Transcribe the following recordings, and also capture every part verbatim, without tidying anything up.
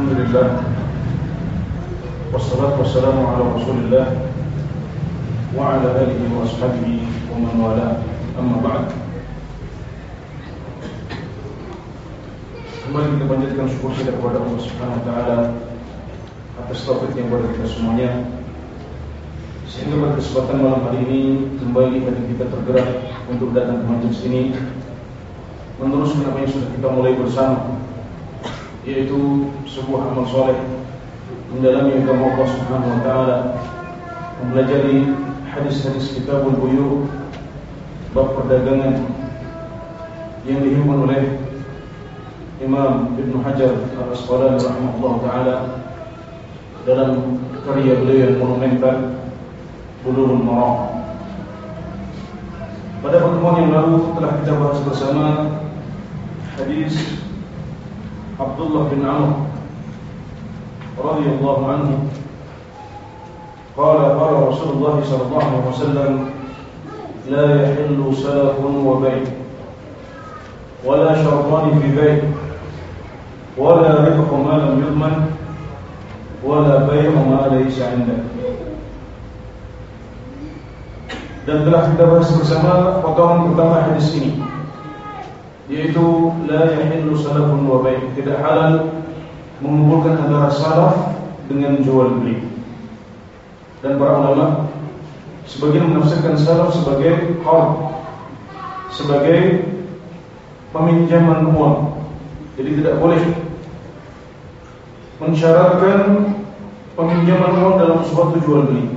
Alhamdulillah, wassalatu wassalamu ala Rasulillah wa ala alihi wa ashabihi wa man wala, amma ba'd. Kembali kita panjatkan syukur kita kepada Allah Subhanahu wa taala atas taufik yang kepada kita semuanya, sehingga pada kesempatan malam hari ini kembali hati kita tergerak untuk datang ke majelis ini meneruskan apa yang sudah kita mulai bersama, yaitu sebuah amal soleh mendalami agama Allah Subhanahu wa taala, mempelajari hadis-hadis Kitabul Buyu, bab perdagangan yang dihimpun oleh Imam Ibnu Hajar Al-Asqalani rahimahullah taala dalam karya beliau yang monumental Bulughul Maram. Pada pertemuan yang lalu telah kita bahas bersama hadis Abdullah bin Amr radhiyallahu anhu, qala qala Rasulullah sallallahu alaihi wasallam, la yahillu salafun wa bay' wala syartan fi bay' wala ribhu ma lam yudman wala bay'u ma laysa 'indak. Dan telah kita bahas bersama potongan pertama hadis ini, yaitu la yahillu salafun wa bay', tidak halal mengumpulkan antara salaf dengan jual beli. Dan para ulama sebagian menafsirkan salaf sebagai qard, sebagai peminjaman uang. Jadi tidak boleh mensyaratkan peminjaman uang dalam suatu jual beli,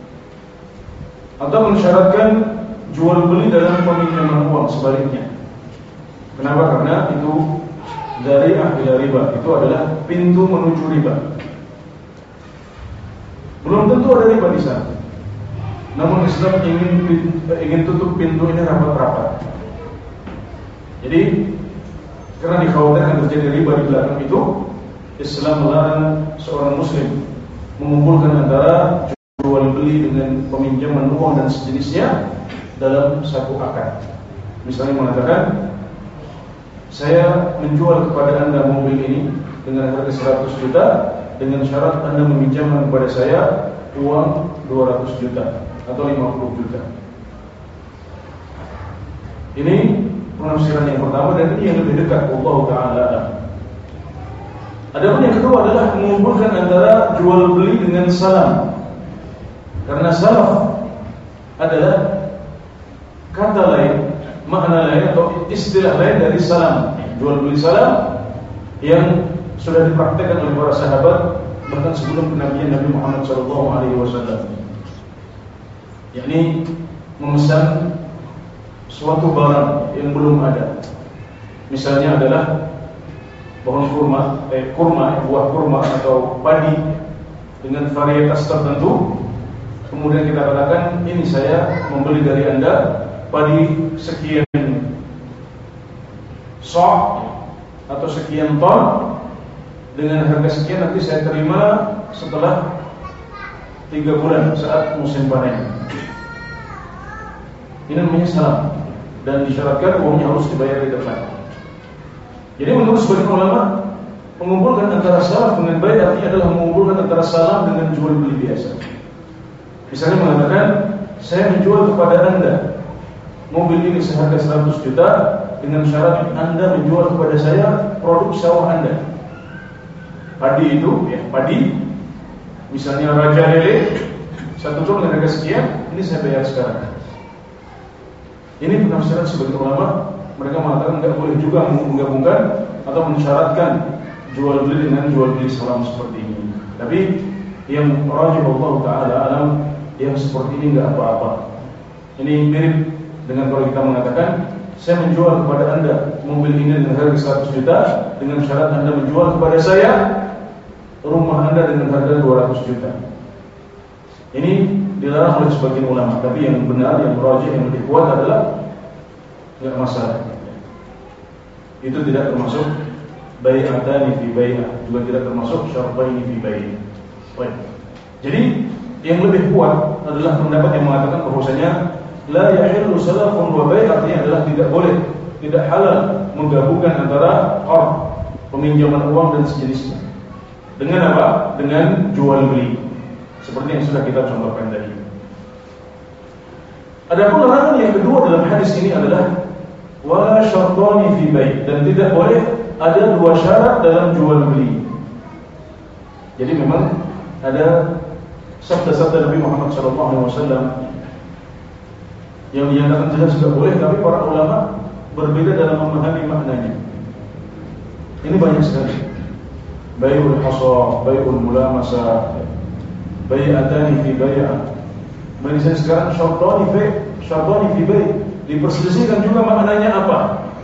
atau mensyaratkan jual beli dalam peminjaman uang, sebaliknya. Kenapa? Karena itu dari ila riba, itu adalah pintu menuju riba. Belum tentu ada riba di sana, namun Islam ingin ingin tutup pintu ini rapat-rapat. Jadi karena dikhawatirkan terjadi riba di belakang itu, Islam melarang seorang muslim mengumpulkan antara jual beli dengan peminjaman uang dan sejenisnya dalam satu akad. Misalnya mengatakan, saya menjual kepada Anda mobil ini dengan harga seratus juta dengan syarat Anda meminjamkan kepada saya uang dua ratus juta atau lima puluh juta. Ini penafsiran yang pertama, dan ini yang lebih dekat Allah Ta'ala. Adapun yang kedua adalah mengumpulkan antara jual beli dengan salam. Karena salaf adalah kata lain, makna lain atau istilah lain dari salam. Jual beli salam yang sudah dipraktekkan oleh para sahabat bahkan sebelum kenabian Nabi Muhammad shallallahu alaihi wasallam. Yakni memesan suatu barang yang belum ada. Misalnya adalah pohon kurma, eh, kurma, buah kurma atau padi dengan varietas tertentu. Kemudian kita katakan, ini saya membeli dari Anda padi sekian sok atau sekian ton dengan harga sekian, nanti saya terima setelah tiga bulan saat musim panen. Ini namanya salam, dan disyaratkan uangnya harus dibayar di depan. Jadi menurut sebagian ulama, mengumpulkan antara salam dengan bay' artinya adalah mengumpulkan antara salam dengan jual beli biasa. Misalnya mengatakan, saya menjual kepada Anda mobil ini seharga seratus juta dengan syarat Anda menjual kepada saya produk sawah Anda. Padi itu, ya padi, misalnya Raja Lele satu ton dengan harga sekian, ini saya bayar sekarang. Ini penafsiran sebagian ulama, mereka mengatakan tidak boleh juga menggabungkan atau mensyaratkan jual beli dengan jual beli salam seperti ini. Tapi yang rajih Allah Ta'ala alam, yang seperti ini enggak apa-apa. Ini mirip dengan kalau kita mengatakan, saya menjual kepada Anda mobil ini dengan harga seratus juta dengan syarat Anda menjual kepada saya rumah Anda dengan harga dua ratus juta. Ini dilarang oleh sebagian ulama, tapi yang benar, yang rajih, yang lebih kuat adalah enggak masalah. Itu tidak termasuk bai'atani fi bai'ah, juga tidak termasuk syartaini fi bai'ah. Baik. Jadi yang lebih kuat adalah pendapat yang mengatakan bahwasanya la yahillu salafun wa bay', artinya adalah tidak boleh, tidak halal menggabungkan antara qard, peminjaman uang dan sejenisnya. Dengan apa? Dengan jual beli. Seperti yang sudah kita contohkan tadi. Adapun larangan yang kedua dalam hadis ini adalah wala syartani fi bai', dan tidak boleh ada dua syarat dalam jual beli. Jadi memang ada sabda-sabda Nabi Muhammad shallallahu alaihi wasallam yang dinyatakan jelas sudah boleh, tapi para ulama berbeda dalam memahami maknanya. Ini banyak sekali. Bai'ul hasa, bai'ul mulamasa, bai'atani fi bai'ah. Menisah sekarang syartani fi syartani fi bai', diperselisihkan juga maknanya apa.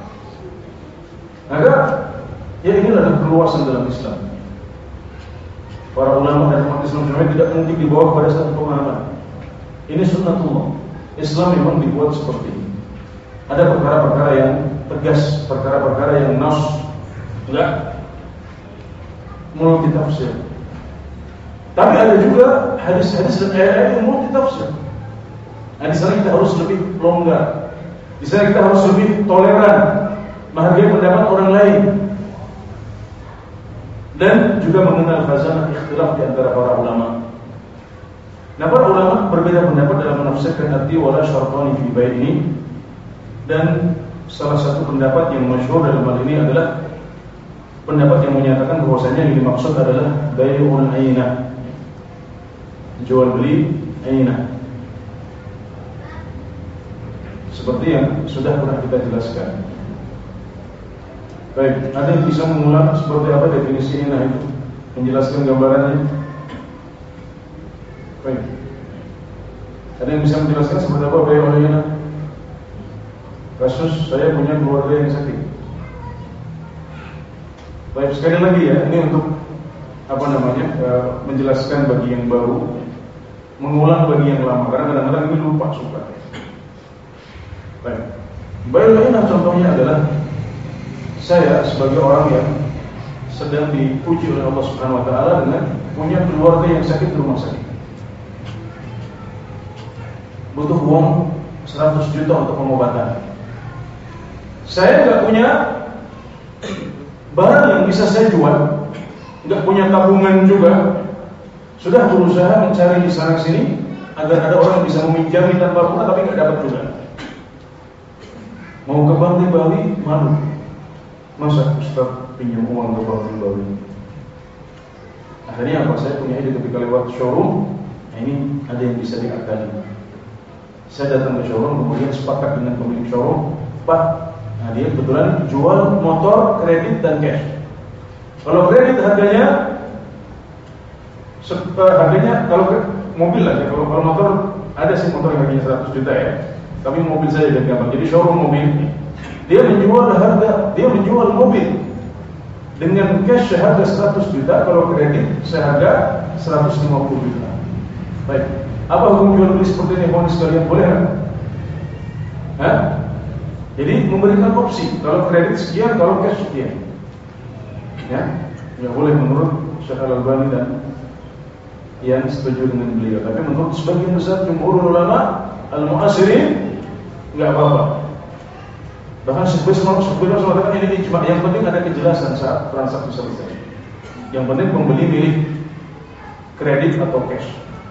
Maka ya inilah keluasan dalam Islam. Para ulama dan umat Islam semuanya tidak mungkin dibawa kepada satu pemahaman. Ini sunnatullah. Islam memang dibuat seperti ini. Ada perkara-perkara yang tegas, perkara-perkara yang nas, enggak multi tafsir. Tapi ada juga hadis-hadis dan ayat-ayat yang multi tafsir. Nah, di sana kita harus lebih longgar. Di sana kita harus lebih toleran, menghargai pendapat orang lain, dan juga mengenal khazanah ikhtilaf di antara para ulama. Nah, para ulama berbeda pendapat dalam menafsirkan arti wala syartani fi bai' ini, dan salah satu pendapat yang masyhur dalam hal ini adalah pendapat yang menyatakan bahwasanya yang dimaksud adalah bai'ul ainah, jual beli ainah, seperti yang sudah pernah kita jelaskan. Baik, ada yang bisa mengulang seperti apa definisi ainah itu, menjelaskan gambarannya? Baik, ada yang bisa menjelaskan seperti apa bai'ul ainah? Kasus saya punya keluarga yang sakit. Baik, sekali lagi ya, ini untuk apa namanya, e, menjelaskan bagi yang baru, mengulang bagi yang lama, karena kadang-kadang ini lupa suka. Baik, bai'ul ainah contohnya adalah saya sebagai orang yang sedang diuji oleh Allah Subhanahu wa taala dengan punya keluarga yang sakit di rumah sakit. Butuh uang seratus juta untuk pengobatan. Saya enggak punya barang yang bisa saya jual, enggak punya tabungan juga. Sudah berusaha mencari di sana sini agar ada orang yang bisa meminjami tanpa bunga, tapi enggak dapat juga. Mau ke bank di Bali, malu. Masa Ustaz pinjam uang ke bank di Bali? Akhirnya apa? Saya punya ide ketika lewat showroom. Nah, ini ada yang bisa diakali. Saya datang ke showroom, kemudian sepakat dengan pemilik showroom, Pak, nah dia kebetulan jual motor kredit dan cash. Kalau kredit harganya harganya kalau mobil lah ya, kalau, kalau motor ada sih motor yang harganya seratus juta ya, tapi mobil saya dan gampang. Jadi showroom mobil, dia menjual harga, dia menjual mobil dengan cash seharga seratus juta, kalau kredit seharga seratus lima puluh juta. Baik, apa hukum jual beli seperti ini? Mohon sekalian, boleh kan? Hah? Jadi memberikan opsi, kalau kredit sekian, kalau cash sekian. Ya, ya boleh menurut Syekh Al-Albani dan yang setuju dengan beliau. Tapi menurut sebagian besar jumhur ulama al-mu'asirin enggak apa-apa. Bahkan sebelum sebelum mengatakan ini ijma, yang penting ada kejelasan saat transaksi selesai. Yang penting pembeli milih kredit atau cash.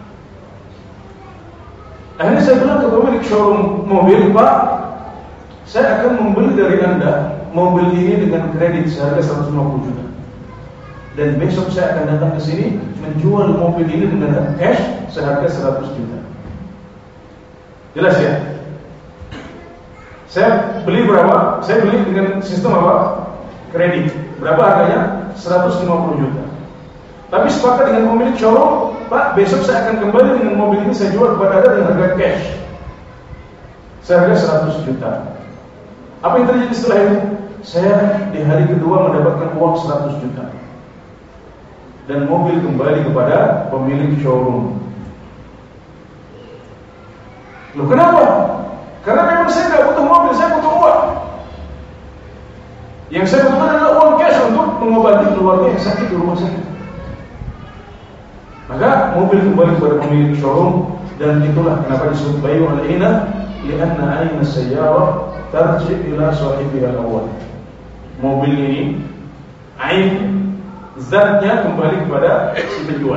Akhirnya saya bilang ke pemilik showroom mobil, Pak, saya akan membeli dari Anda mobil ini dengan kredit seharga seratus lima puluh juta. Dan besok saya akan datang ke sini menjual mobil ini dengan cash seharga seratus juta. Jelas ya? Saya beli berapa? Saya beli dengan sistem apa? Kredit. Berapa harganya? seratus lima puluh juta. Tapi sepakat dengan pemilik showroom, Pak, besok saya akan kembali dengan mobil ini saya jual kepada Anda dengan harga cash seharga seratus juta. Apa yang terjadi setelah itu? Saya di hari kedua mendapatkan uang seratus juta. Dan mobil kembali kepada pemilik showroom. Loh, kenapa? Karena memang saya tidak butuh mobil, saya butuh uang. Yang saya butuhkan adalah uang cash untuk mengobati keluarga yang sakit di rumah sakit. Maka mobil kembali kepada pemilik showroom, dan itulah kenapa disebut bai'ul ainah, li'anna aina sayyarah tarji' ila sahibiha al-awwal. Mobil ini, ain zatnya kembali kepada si penjual.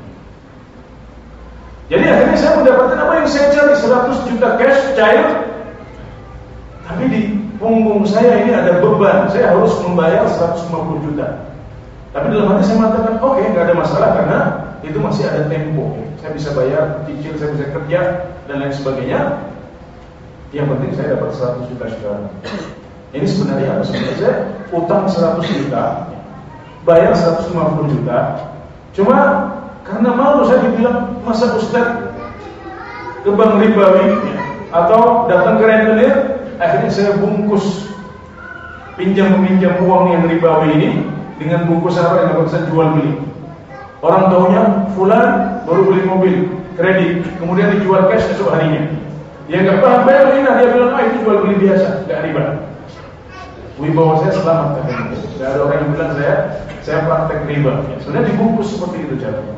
Jadi akhirnya saya mendapatkan apa yang saya cari, seratus juta cash cair. Tapi di punggung saya ini ada beban, saya harus membayar seratus lima puluh juta. Tapi dalam hati saya mengatakan, oke, okay, nggak ada masalah karena itu masih ada tempo. Saya bisa bayar cicil, saya bisa kerja dan lain sebagainya. Yang penting saya dapat seratus juta sekarang. Ini sebenarnya apa? Sebenarnya saya utang seratus juta, bayar seratus lima puluh juta. Cuma karena malu saya dibilang, masa Ustaz ke bank ribawi ya, atau datang ke rentenir, akhirnya saya bungkus pinjam meminjam uang yang ribawi ini dengan bungkus apa yang dapat saya jual beli. Orang tahunya fulan baru beli mobil kredit, kemudian dijual cash esok harinya. Dia nggak paham bayar ini, dia bilang ah itu jual beli biasa, nggak riba. Wibawa saya selamat katanya. Nggak ada orang yang bilang saya saya praktek riba. Ya, sebenarnya dibungkus seperti itu caranya.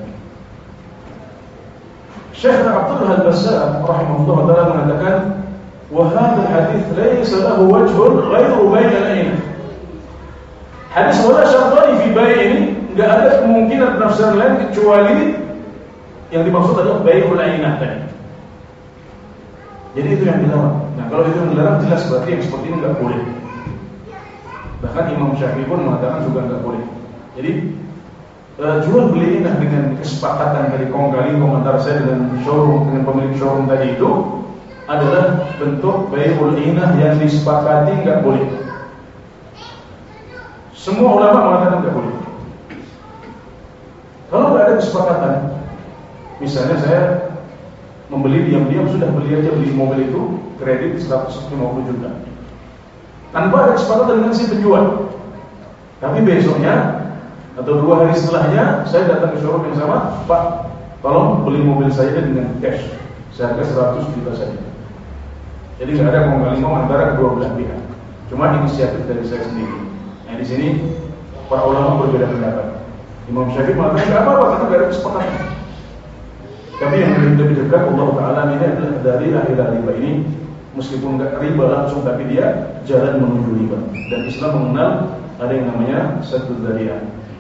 Syekh Abdul Al-Bassam rahimahullah taala mengatakan, wa hadzal hadits laysa lahu wajhun ghairu bayn al-ain. Hadis wala syartani fi bai' ini enggak ada kemungkinan penafsiran lain kecuali yang dimaksud adalah bai'ul ainah tadi. Jadi itu yang dilarang. Nah, kalau itu yang dilarang jelas berarti yang seperti ini enggak boleh. Bahkan Imam Syafi'i pun mengatakan juga enggak boleh. Jadi uh, jual beli ini dengan kesepakatan dari kong kali kong antara saya dengan showroom dengan pemilik showroom tadi itu adalah bentuk bai'ul ainah yang disepakati enggak boleh. Semua ulama mengatakan tidak boleh. Kalau tidak ada kesepakatan, misalnya saya membeli diam-diam, sudah beli aja beli mobil itu kredit seratus lima puluh juta, tanpa ada kesepakatan dengan si penjual. Tapi besoknya atau dua hari setelahnya saya datang ke showroom yang sama, Pak, tolong beli mobil saya dengan cash, seharga seratus juta saja. Jadi tidak ada kongkali-kong antara kedua belah pihak, cuma inisiatif dari saya sendiri. Nah, di sini para ulama berbeda pendapat. Imam Syafi'i mengatakan tidak apa-apa karena tidak ada kesepakatan. Tapi yang lebih dekat Allah Taala ini adalah dari akhirat riba ini, meskipun tidak riba langsung, tapi dia jalan menuju riba. Dan Islam mengenal ada yang namanya saddu dzari'ah.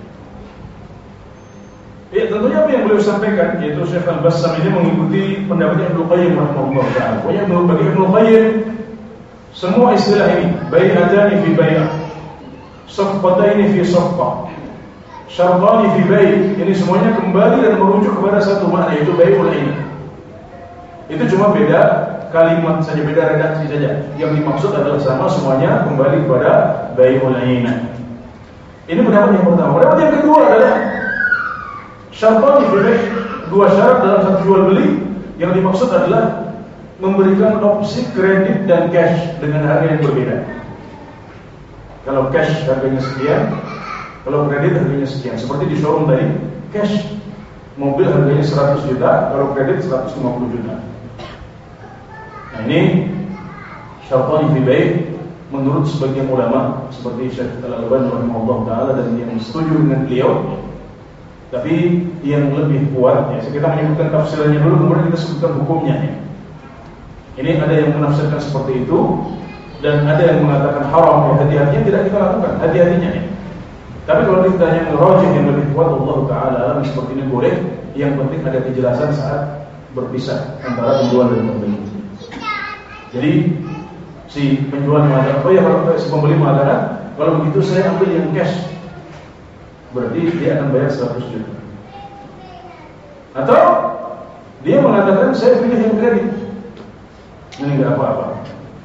Ya, tentunya apa yang beliau sampaikan, yaitu Syekh Al-Bassam ini mengikuti pendapatnya Ibnu Qayyim rahimahullah taala. Pokoknya bagi Ibnu Qayyim semua istilah ini, bai'atani fi bai'ah, safqataini fi safqah, syartani fi bai', ini semuanya kembali dan merujuk kepada satu makna, yaitu bai'ul ainah. Itu cuma beda kalimat saja, beda redaksi saja. Yang dimaksud adalah sama, semuanya kembali kepada bai'ul ainah. Ini pendapat yang pertama. Pendapat yang kedua adalah syartani fi bai', dua syarat dalam satu jual beli. Yang dimaksud adalah memberikan opsi kredit dan cash dengan harga yang berbeda. Kalau cash harganya sekian, kalau kredit harganya sekian. Seperti di showroom tadi, cash mobil harganya seratus juta, kalau kredit seratus lima puluh juta. Nah, ini syartani fi bai' menurut sebagian ulama seperti Syekh Al-Albani rahimahullah taala, dan yang setuju dengan beliau. Tapi yang lebih kuat ya, kita menyebutkan tafsirannya dulu, kemudian kita sebutkan hukumnya ya. Ini ada yang menafsirkan seperti itu, dan ada yang mengatakan haram ya, hati-hatinya tidak kita lakukan, hati-hatinya ya. Tapi kalau kita yang rajih yang lebih kuat, Allah Ta'ala alam seperti ini boleh. Yang penting ada kejelasan saat berpisah antara penjual dan pembeli. Jadi si penjual mengatakan, oh ya, kalau si pembeli mengatakan, kalau begitu saya ambil yang cash, berarti dia akan bayar seratus juta. Atau dia mengatakan saya pilih yang kredit, ini enggak apa-apa.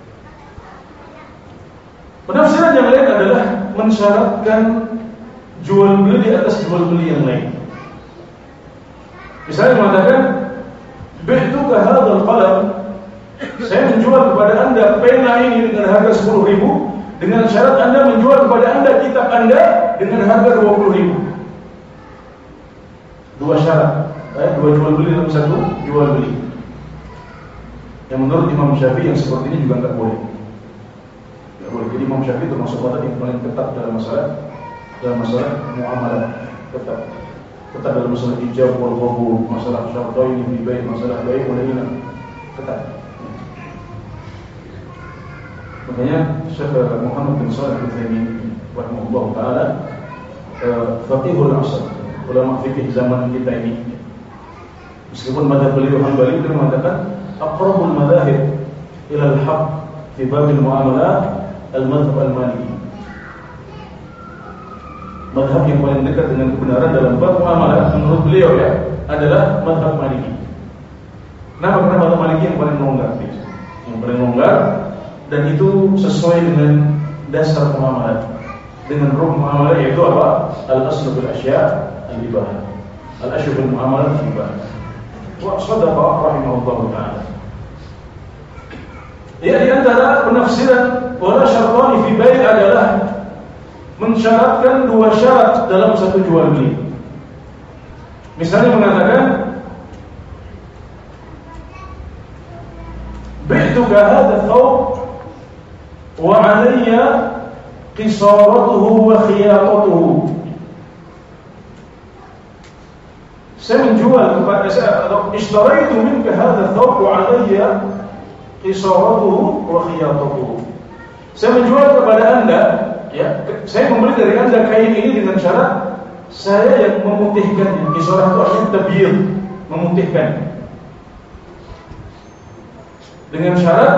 Penafsiran yang lain adalah mensyaratkan jual beli di atas jual beli yang lain. Misalnya mengatakan, bi'tuka hadzal qalam, saya menjual kepada Anda pena ini dengan harga sepuluh ribu, dengan syarat Anda menjual kepada Anda kitab Anda dengan harga dua puluh ribu. Dua syarat, eh, dua jual beli dalam satu jual beli. Yang menurut Imam Syafi'i yang seperti ini juga enggak boleh. Enggak boleh. Jadi Imam Syafi'i termasuk orang yang paling ketat dalam masalah dalam masalah muamalah, ketat. Ketat dalam masalah ijab wal qabul, masalah syartaini fi bai', masalah bai' wal ainah, ketat. Makanya Syekh Muhammad bin Shalih Al-Utsaimin rahimahullah taala uh, faqihul asr, ulama fikih zaman kita ini. Meskipun mazhab beliau Hambali, beliau mengatakan aqrabul madzahib ila al-haq fi bab al-muamalat al-madhhab al-maliki. Mazhab yang paling dekat dengan kebenaran dalam bab muamalah menurut beliau ya adalah mazhab Maliki. Kenapa? Karena mazhab Maliki yang paling longgar, yang paling longgar, dan itu sesuai dengan dasar muamalah, dengan ruh muamalah, yaitu apa? Al-aslu bil asya' al-ibahah, al-aslu bil muamalah al-ibahah. Wa sadaqa rahimahullahu ta'ala. Ya, di antara penafsiran wala syartani fi bai' adalah mensyaratkan dua syarat dalam satu jual beli. Misalnya mengatakan bi'tuka hadha thawb wa 'alayya qisaratuhu wa khiyatatuhu. Saya menjual kepada saya, atau ishtaraitu minka hadha thawb wa 'alayya qisaratuhu wa khiyatatuhu. Saya menjual kepada Anda, ya, saya membeli dari Anda kain ini dengan syarat saya yang memutihkannya. Qisarah itu artinya tabyid, memutihkan. Dengan syarat,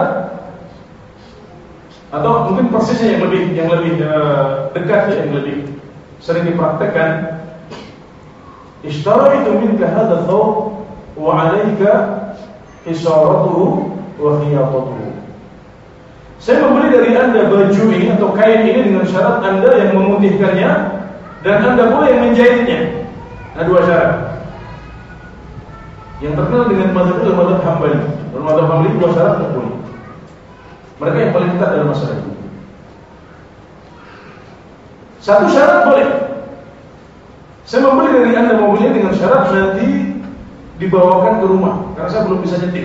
atau mungkin persisnya yang lebih yang lebih uh, dekat, ya, yang lebih sering dipraktekkan. Ishtaraitu minka hadha thawb wa 'alayka qisaratuhu wa khiyatatuhu. Saya membeli dari Anda baju ini atau kain ini dengan syarat Anda yang memutihkannya dan Anda pula yang menjahitnya. Nah, dua syarat. Yang terkenal dengan mazhab adalah mazhab Hambali. Dalam mazhab Hambali dua syarat tidak boleh. Mereka yang paling ketat dalam masalah ini. Satu syarat boleh. Saya membeli dari Anda mobilnya dengan syarat nanti dibawakan ke rumah karena saya belum bisa nyetir.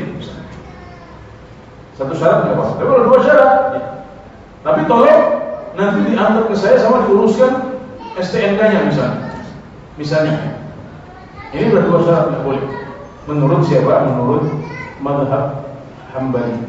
Satu syarat nggak apa-apa. Tapi kalau dua syarat, ya. Tapi tolong nanti diantar ke saya sama diuruskan S T N K-nya misalnya. Misalnya, ini sudah dua syarat nggak boleh. Menurut siapa? Menurut mazhab Hambali.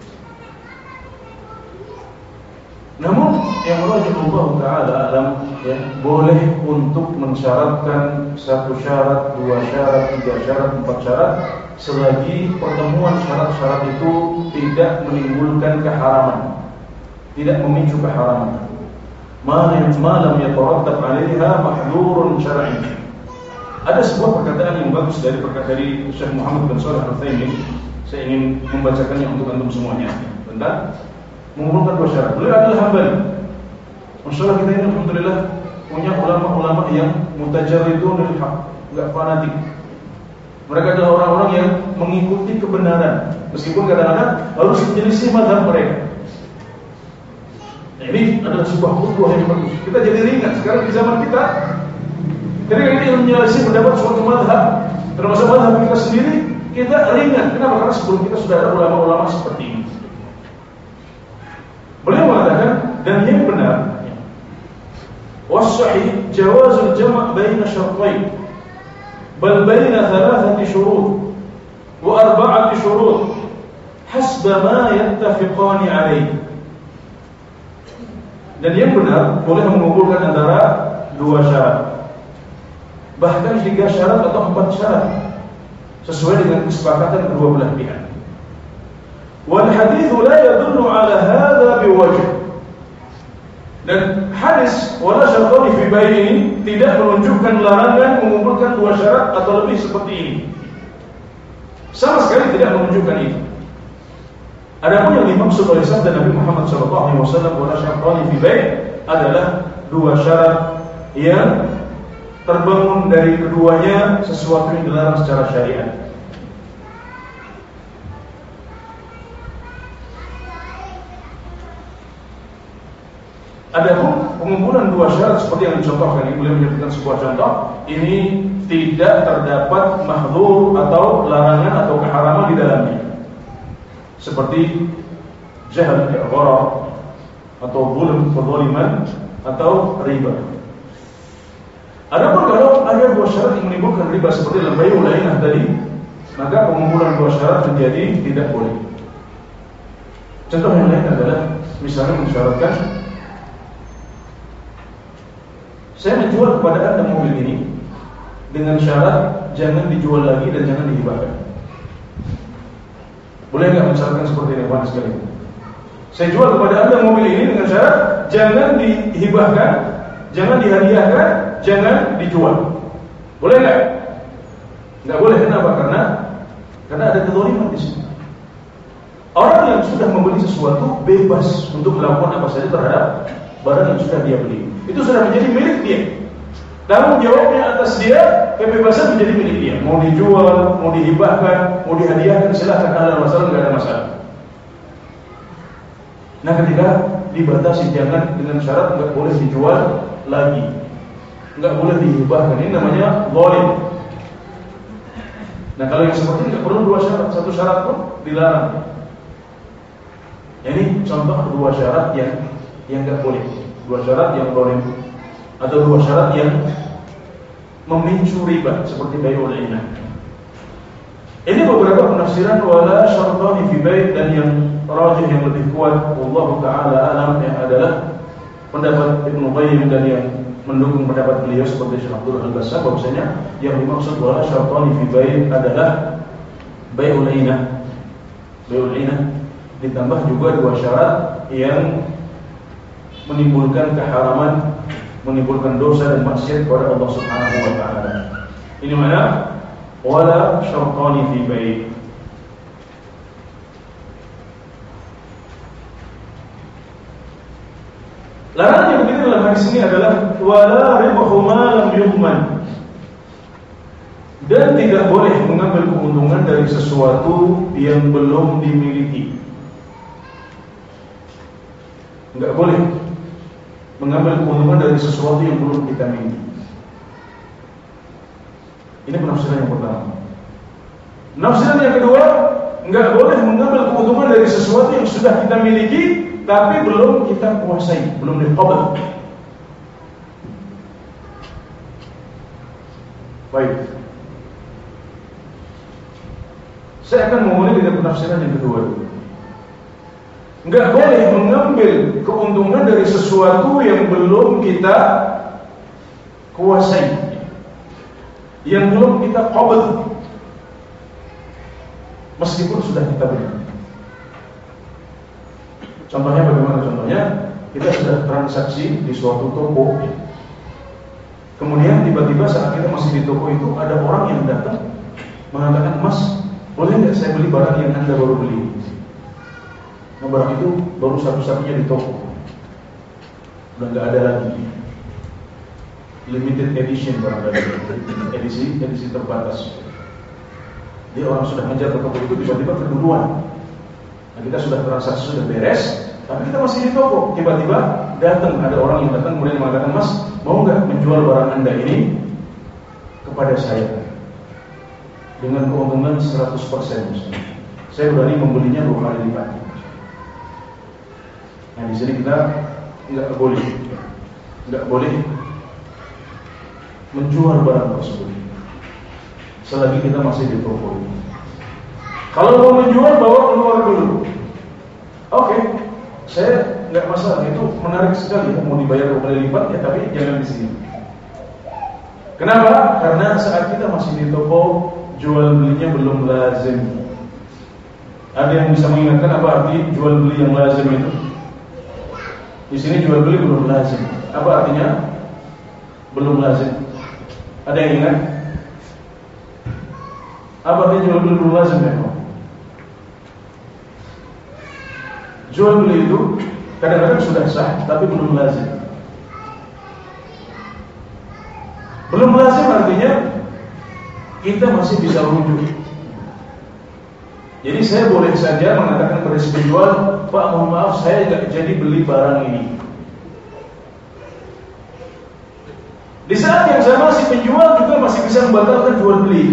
Namun yang Allah Taala alam, ya, boleh untuk mensyaratkan satu syarat, dua syarat, tiga syarat, empat syarat, selagi pertemuan syarat-syarat itu tidak menimbulkan keharaman, tidak memicu keharaman. Malam yatarattab 'alaiha mahdhurun syar'i. Ada sebuah perkataan yang bagus dari perkataan dari Syekh Muhammad bin Shalih Al-Utsaimin. Saya ingin membacakannya untuk antum semuanya. Bentar. Mengumpulkan dua syarat. Beliau adalah Hambali. Masyaallah kita ini alhamdulillah punya ulama-ulama yang mutajarridun lil haq, enggak fanatik. Mereka adalah orang-orang yang mengikuti kebenaran, meskipun kadang-kadang harus menyelisih mazhab mereka. Nah, ini adalah sebuah qudwah yang bagus. Kita jadi ringan sekarang di zaman kita. Ketika kita menyelisih pendapat suatu mazhab, termasuk mazhab kita sendiri, kita ringan. Kenapa? Karena sebelum kita sudah ada ulama-ulama seperti ini. Beliau mengatakan, dan yang benar, was-sahih jawazul jama' baina syartain, bal baina thalathati syurut wa arba'ati syurut hasba ma yattafiqani alaihi. Dan yang benar boleh mengumpulkan antara dua syarat, bahkan tiga syarat atau empat syarat, sesuai dengan kesepakatan kedua belah pihak. Wal hadithu la yadullu ala hadha biwajh. Dan hadis wala syartani fi bai' ini tidak menunjukkan larangan mengumpulkan dua syarat atau lebih seperti ini. Sama sekali tidak menunjukkan itu. Adapun yang dimaksud oleh sabda Nabi Muhammad sallallahu alaihi wasallam wala syartani fi bai' adalah dua syarat yang terbangun dari keduanya sesuatu yang dilarang secara syariat. Adapun pengumpulan dua syarat seperti yang dicontohkan ini, boleh menyebutkan sebuah contoh, ini tidak terdapat mahdzur atau larangan atau keharaman di dalamnya, seperti jahal, gharar, atau zulm, kezaliman, atau riba. Adapun kalau ada dua syarat yang menimbulkan riba seperti dalam bai'ul ainah tadi, maka pengumpulan dua syarat menjadi tidak boleh. Contoh yang lain adalah misalnya mensyaratkan saya menjual kepada Anda mobil ini dengan syarat jangan dijual lagi dan jangan dihibahkan. Boleh nggak mensyaratkan seperti ini, Pak sekali? Saya jual kepada Anda mobil ini dengan syarat jangan dihibahkan, jangan dihadiahkan, jangan dijual. Boleh nggak? Nggak boleh. Kenapa? Karena karena ada kezaliman di sini. Orang yang sudah membeli sesuatu bebas untuk melakukan apa saja terhadap barang yang sudah dia beli. Itu sudah menjadi milik dia. Tanggung jawabnya atas dia, kebebasan menjadi milik dia. Mau dijual, mau dihibahkan, mau dihadiahkan, silakan, ada masalah, nggak ada masalah. Nah, ketika dibatasi jangan dengan syarat nggak boleh dijual lagi, nggak boleh dihibahkan, ini namanya zalim. Nah, kalau yang seperti ini nggak perlu dua syarat, satu syarat pun dilarang. Ini contoh dua syarat yang yang nggak boleh, dua syarat yang zalim atau dua syarat yang memicu riba seperti bai'ul inah. Ini beberapa penafsiran wala syartani fi bai' dan yang rajih yang lebih kuat wallahu taala alam yang adalah pendapat Ibnu Qayyim dan yang mendukung pendapat beliau seperti Syekh Abdul Al-Bassam bahwasanya yang dimaksud wala syartani fi bai' adalah bai'ul inah. Bai'ul inah ditambah juga dua syarat yang menimbulkan keharaman, menimbulkan dosa dan maksiat kepada Allah Subhanahu wa taala. Ini mana? Wala syartani fi bai'. Larangan yang begitu dalam hadis ini adalah wala ribahu ma lam yughman. Dan tidak boleh mengambil keuntungan dari sesuatu yang belum dimiliki. Enggak boleh mengambil keuntungan dari sesuatu yang belum kita miliki. Ini penafsiran yang pertama. Penafsiran yang kedua, enggak boleh mengambil keuntungan dari sesuatu yang sudah kita miliki tapi belum kita kuasai, belum diqabal. Baik. Saya akan memulai dengan penafsiran yang kedua. Enggak boleh mengambil keuntungan dari sesuatu yang belum kita kuasai, yang belum kita qabul, meskipun sudah kita beli. Contohnya bagaimana? Contohnya kita sudah transaksi di suatu toko, kemudian tiba-tiba saat kita masih di toko itu ada orang yang datang mengatakan, Mas, boleh nggak saya beli barang yang Anda baru beli? Nah, barang itu baru satu-satunya di toko, udah nggak ada lagi, limited edition barang tadi, edisi edisi terbatas. Dia orang sudah ngejar ke toko itu, tiba-tiba keduluan. Nah, kita sudah transaksi, sudah beres, tapi kita masih di toko. Tiba-tiba datang, ada orang yang datang kemudian mengatakan, Mas, mau nggak menjual barang Anda ini kepada saya dengan keuntungan seratus persen? Saya berani membelinya dua kali lipat. Nah, di sini kita nggak boleh, nggak boleh menjual barang tersebut selagi kita masih di toko. Kalau mau menjual, bawa keluar dulu. Oke, okay, saya nggak masalah, itu menarik sekali. Mau dibayar dua kali lipat ya, tapi jangan di sini. Kenapa? Karena saat kita masih di toko, jual belinya belum lazim. Ada yang bisa mengingatkan apa arti jual beli yang lazim itu? Di sini jual beli belum lazim. Apa artinya? Belum lazim. Ada yang ingat? Apa artinya jual beli belum lazim ya? Jual beli itu kadang-kadang sudah sah, tapi belum lazim. Belum lazim artinya kita masih bisa rujuk. Jadi saya boleh saja mengatakan pada si penjual, Pak, mohon maaf, saya nggak jadi beli barang ini. Di saat yang sama si penjual juga masih bisa membatalkan jual beli.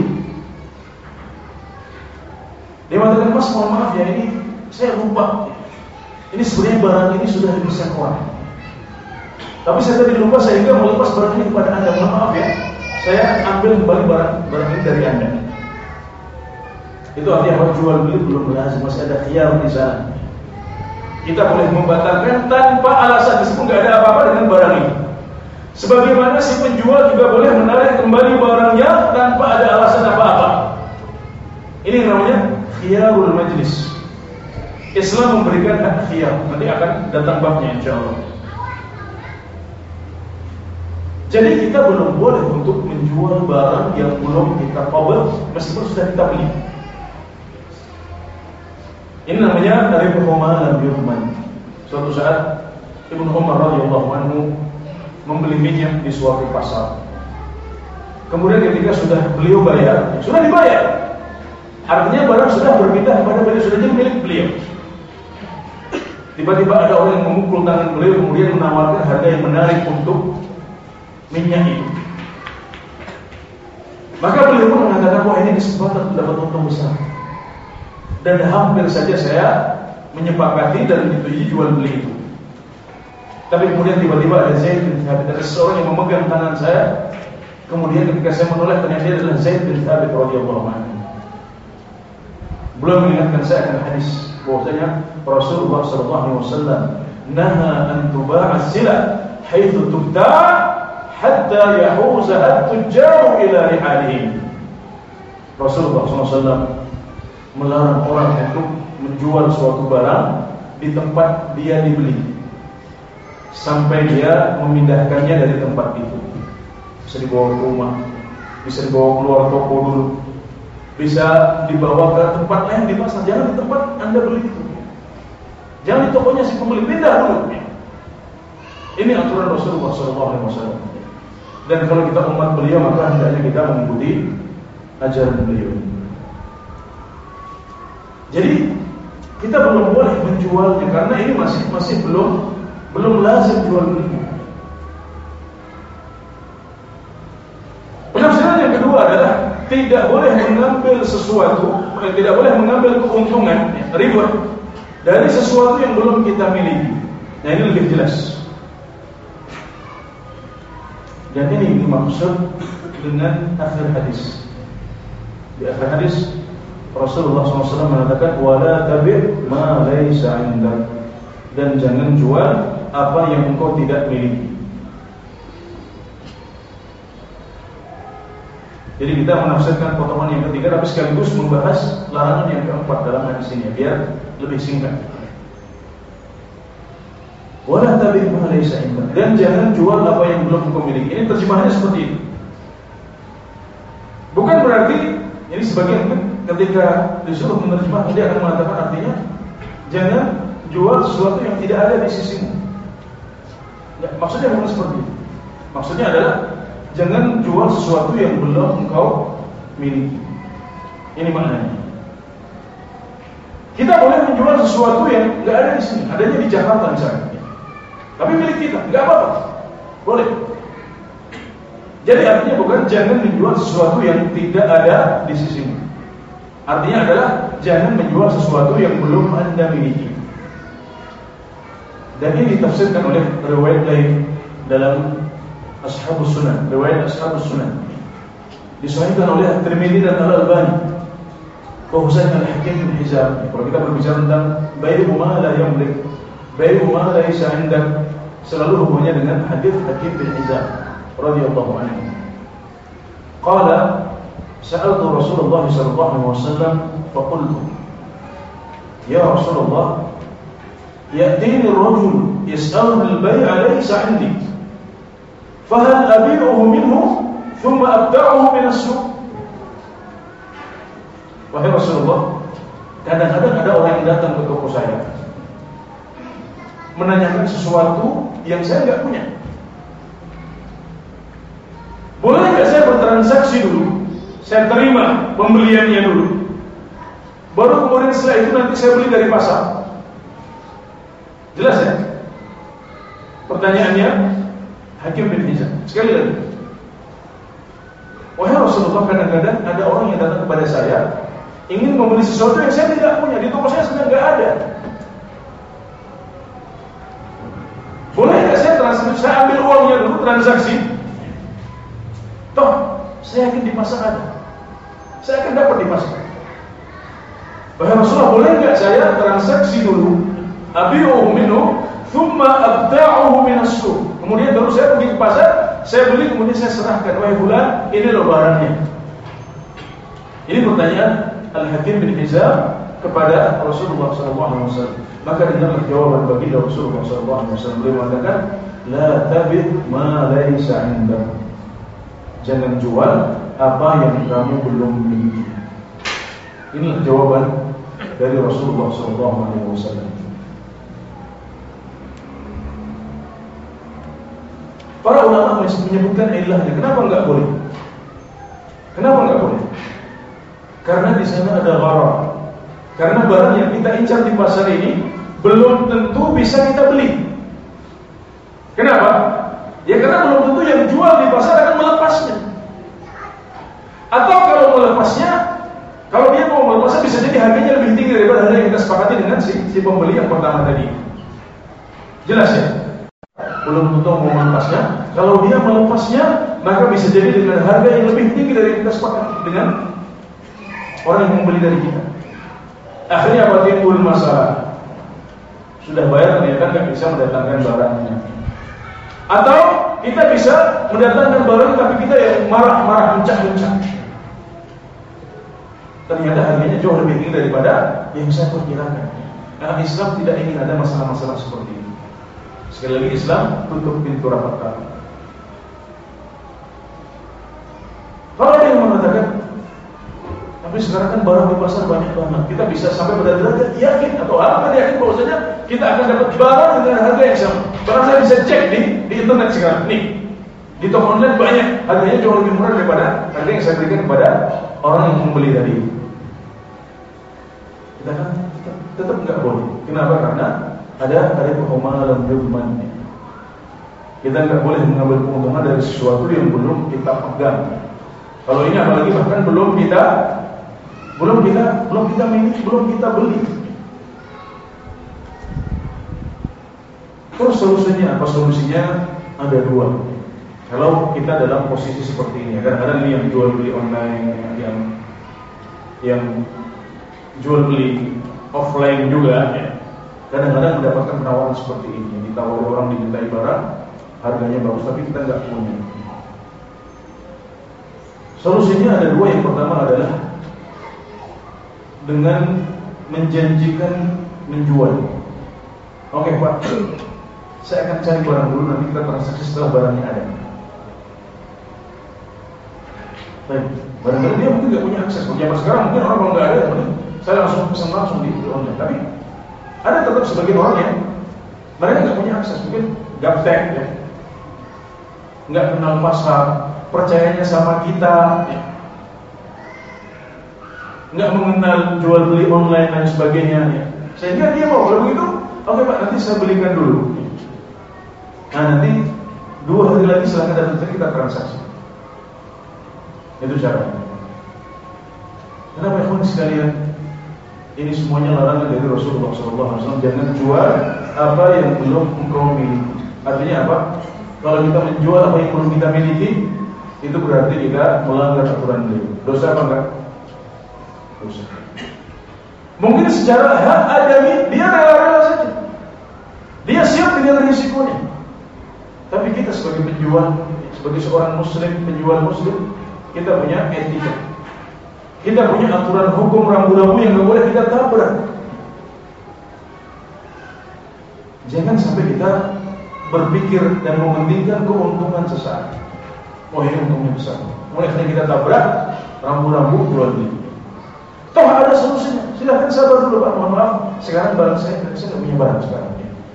Dia mengatakan, Mas, mohon maaf ya, ini saya lupa. Ini sebenarnya barang ini sudah bisa keluar, tapi saya tadi lupa sehingga melepas barang ini kepada Anda. Mohon maaf ya, saya ambil kembali barang barang ini dari Anda. Itu artinya bahwa jual beli belum lazim, masih ada khiyar di sana. Kita boleh membatalkan tanpa alasan, meskipun nggak ada apa-apa dengan barang ini. Sebagaimana si penjual juga boleh menarik kembali barangnya tanpa ada alasan apa-apa. Ini namanya khiyarul majlis. Islam memberikan hak khiyar. Nanti akan datang babnya insyaallah. Jadi kita belum boleh untuk menjual barang yang belum kita qabul meskipun sudah kita beli. Ini namanya riba lam yuhman. Suatu saat Ibnu Umar radhiyallahu anhu membeli minyak di suatu pasar. Kemudian ketika sudah beliau bayar, sudah dibayar. Artinya barang sudah berpindah kepada beliau, sudah jadi milik beliau. Tiba-tiba ada orang yang memukul tangan beliau, kemudian menawarkan harga yang menarik untuk minyak itu. Maka beliau pun mengatakan, wah ini kesempatan untuk dapat untung besar. Dan hampir saja saya menyepakati dan menyetujui jual beli itu. Tapi kemudian tiba-tiba ada Zaid bin Thabit, ada seorang yang memegang tangan saya. Kemudian ketika saya menoleh, ternyata dia adalah Zaid bin Thabit radhiyallahu anhu. Beliau mengingatkan saya akan hadis bahwasanya Rasulullah sallallahu alaihi wasallam naha an tuba'a sila haitsu tubta' hatta yahuza at-tujjar ila rihalihim. Rasulullah sallallahu alaihi wasallam melarang orang untuk menjual suatu barang di tempat dia dibeli sampai dia memindahkannya dari tempat itu. Bisa dibawa ke rumah, bisa dibawa keluar toko dulu, bisa dibawa ke tempat lain di pasar. Jangan di tempat Anda beli itu, jangan di tokonya si pembeli, pindah dulu. Ini aturan Rasulullah shallallahu alaihi wasallam. Dan kalau kita umat beliau, maka hendaknya kita mengikuti ajaran beliau. Jadi kita belum boleh menjualnya karena ini masih masih belum belum lazim jual beli. Penafsiran yang kedua adalah tidak boleh mengambil sesuatu, tidak boleh mengambil keuntungan, riba dari sesuatu yang belum kita miliki. Nah ini lebih jelas. Dan ini dimaksud dengan akhir hadis. Di akhir hadis Rasulullah shallallahu alaihi wasallam mengatakan, wala tabi' ma laysa 'indak, dan jangan jual apa yang engkau tidak miliki. Jadi kita menafsirkan potongan yang ketiga, tapi sekaligus membahas larangan yang keempat dalam hadis ini, biar lebih singkat. Wala tabi' ma laysa 'indak, dan jangan jual apa yang belum engkau miliki. Ini terjemahannya seperti itu. Bukan berarti ini sebagian ketika disuruh menerjemah dia akan mengatakan artinya jangan jual sesuatu yang tidak ada di sisimu. Ya, maksudnya bukan seperti itu. Maksudnya adalah jangan jual sesuatu yang belum engkau miliki. Ini maknanya. Kita boleh menjual sesuatu yang nggak ada di sini, adanya di Jakarta misalnya, tapi milik kita, nggak apa-apa, boleh. Jadi artinya bukan jangan menjual sesuatu yang tidak ada di sisimu. Artinya adalah jangan menjual sesuatu yang belum Anda miliki. Dan ini ditafsirkan oleh riwayat lain dalam Ashabus Sunan, riwayat Ashabus Sunan, disahihkan oleh At-Tirmidzi dan Al-Albani. Bahwasanya Al-Hakim bin Hizam, kalau kita berbicara tentang bai'u ma la yamlik, bai'u ma laysa 'indak, selalu hubungannya dengan hadis Hakim bin Hizam radhiyallahu anhu. Qala sa'altu Rasulullah sallallahu alaihi wasallam faqultu ya Rasulullah, ya'tini ar-rajul yas'aluni al-bay'a laysa 'indi, fahal abi'uhu minhu thumma abta'uhu min as-suq? Wahai Rasulullah, kadang-kadang ada orang yang datang ke toko saya menanyakan sesuatu yang saya enggak punya. Boleh enggak saya bertransaksi dulu? Saya terima pembeliannya dulu, baru kemudian setelah itu nanti saya beli dari pasar. Jelas ya? Pertanyaannya Hakim bin Hizam. Sekali lagi, wahai Rasulullah, kadang-kadang ada orang yang datang kepada saya ingin membeli sesuatu yang saya tidak punya, di toko saya sebenarnya nggak ada. Boleh nggak saya transaksi? Saya ambil uangnya dulu, transaksi. Toh saya yakin di pasar ada, saya akan dapat di pasar. Wahai Rasulullah, boleh nggak saya transaksi dulu, abi'uhu minhu thumma abta'uhu min as-suq, kemudian baru saya pergi ke pasar, saya beli kemudian saya serahkan, wahai fulan, ini loh barangnya. Ini pertanyaan Al-Hakim bin Hizam kepada Rasulullah sallallahu alaihi wasallam. Maka dengarlah jawaban baginda Rasulullah sallallahu alaihi wasallam. Beliau mengatakan, la tabi' ma laysa 'indak. Jangan jual apa yang kamu belum miliki. Inilah jawaban dari Rasulullah sallallahu alaihi wasallam. Para ulama menyebutkan ilahnya. Kenapa enggak boleh? Kenapa enggak boleh? Karena di sana ada gharar. Karena barang yang kita incar di pasar ini belum tentu bisa kita beli. Kenapa? Ya karena belum tentu yang jual di pasar akan melepasnya. Atau kalau melepasnya, kalau dia mau melepasnya bisa jadi harganya lebih tinggi daripada harga yang kita sepakati dengan si, si pembeli yang pertama tadi. Jelas ya? Belum tentu mau melepasnya. Kalau dia melepasnya, maka bisa jadi dengan harga yang lebih tinggi dari yang kita sepakati dengan orang yang membeli dari kita. Akhirnya apa, timbul masalah. Sudah bayar ternyata nggak bisa mendatangkan barangnya. Atau kita bisa mendatangkan barang tapi kita yang marah-marah, mencah-mencah. Ternyata harganya jauh lebih tinggi daripada yang saya perkirakan. Karena Islam tidak ingin ada masalah-masalah seperti ini. Sekali lagi, Islam tutup pintu rapat. Kalau dia mengatakan, tapi sekarang kan barang di pasar banyak banget, kita bisa sampai pada derajat yakin atau apa yakin bahwasanya kita akan dapat barang dengan harga yang sama. Barang saya bisa cek di di internet sekarang nih, di toko online banyak, harganya jauh lebih murah daripada harga yang saya berikan kepada orang yang membeli tadi. Kita kan tetap, tetap nggak boleh. Kenapa? Karena ada ada kehumalan zulman. Kita nggak boleh mengambil keuntungan dari sesuatu yang belum kita pegang. Kalau ini apalagi bahkan belum kita belum kita belum kita miliki, belum kita beli. Terus solusinya apa? Solusinya ada dua. Kalau kita dalam posisi seperti ini, kadang-kadang ini yang jual beli online, yang yang jual beli offline juga, ya. Kadang-kadang mendapatkan penawaran seperti ini, ditawari orang, dimintai barang, harganya bagus, tapi kita nggak punya. Solusinya ada dua. Yang pertama adalah dengan menjanjikan menjual. Oke Pak, saya akan cari barang dulu, nanti kita transaksi setelah barangnya ada. Baik, barangkali dia mungkin nggak punya akses. Kalau zaman sekarang mungkin orang kalau nggak ada, saya langsung pesan langsung di online. Tapi ada tetap sebagian orang yang mereka nggak punya akses, mungkin gaptek, ya, nggak kenal pasar, percayanya sama kita, ya, nggak mengenal jual beli online dan sebagainya, ya. Sehingga dia mau kalau begitu, oke Pak, nanti saya belikan dulu. Nah nanti dua hari lagi silahkan datang kita transaksi. Itu caranya. Kenapa ikhwan sekalian? Ini semuanya larangan dari Rasulullah shallallahu alaihi wasallam. Jangan jual apa yang belum engkau miliki. Artinya apa? Kalau kita menjual apa yang belum kita miliki, itu berarti kita melanggar aturan beliau. Dosa apa enggak? Dosa. Mungkin secara hak adami dia rela-rela saja, dia siap dengan risikonya. Tapi kita sebagai penjual, sebagai seorang muslim, penjual muslim, kita punya etika, kita punya aturan hukum rambu-rambu yang tidak boleh kita tabrak. Jangan sampai kita berpikir dan mementingkan keuntungan sesaat. Oh ini untungnya besar, mulai karena kita tabrak rambu-rambu jual beli. Toh ada solusinya. Silahkan sabar dulu Pak, mohon maaf, sekarang barang saya, saya tidak punya barang sekarang.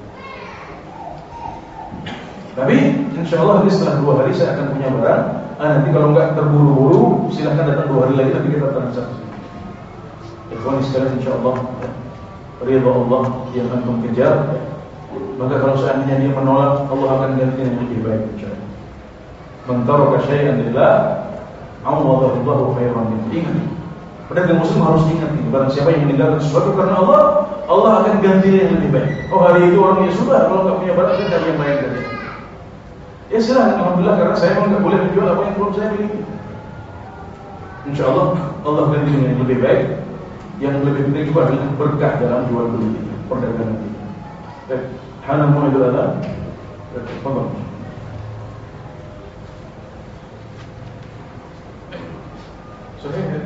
Tapi insya Allah nanti setelah dua hari saya akan punya barang. Ah, nanti kalau enggak terburu-buru, silahkan datang dua hari lagi, nanti kita transaksi. Ikhwan sekalian, insya Allah ridha Allah yang akan kejar. Maka kalau seandainya dia menolak, Allah akan ganti yang lebih baik, insya Allah. Man taraka syai'an lillah, awadahu Allahu khairan minhu. Ingat, pedagang muslim harus ingat ini. Barang siapa yang meninggalkan sesuatu karena Allah, Allah akan ganti yang lebih baik. Oh hari itu orangnya sudah, kalau enggak punya barang, saya cari yang baik dari. Ya silahkan, alhamdulillah, karena saya memang tidak boleh menjual apa yang belum saya miliki. Insya Allah Allah ganti dengan yang lebih baik. Yang lebih penting juga adalah berkah dalam jual beli perdagangan ini. Baik, hana mu'idul adhan. Baik, Sahih ya?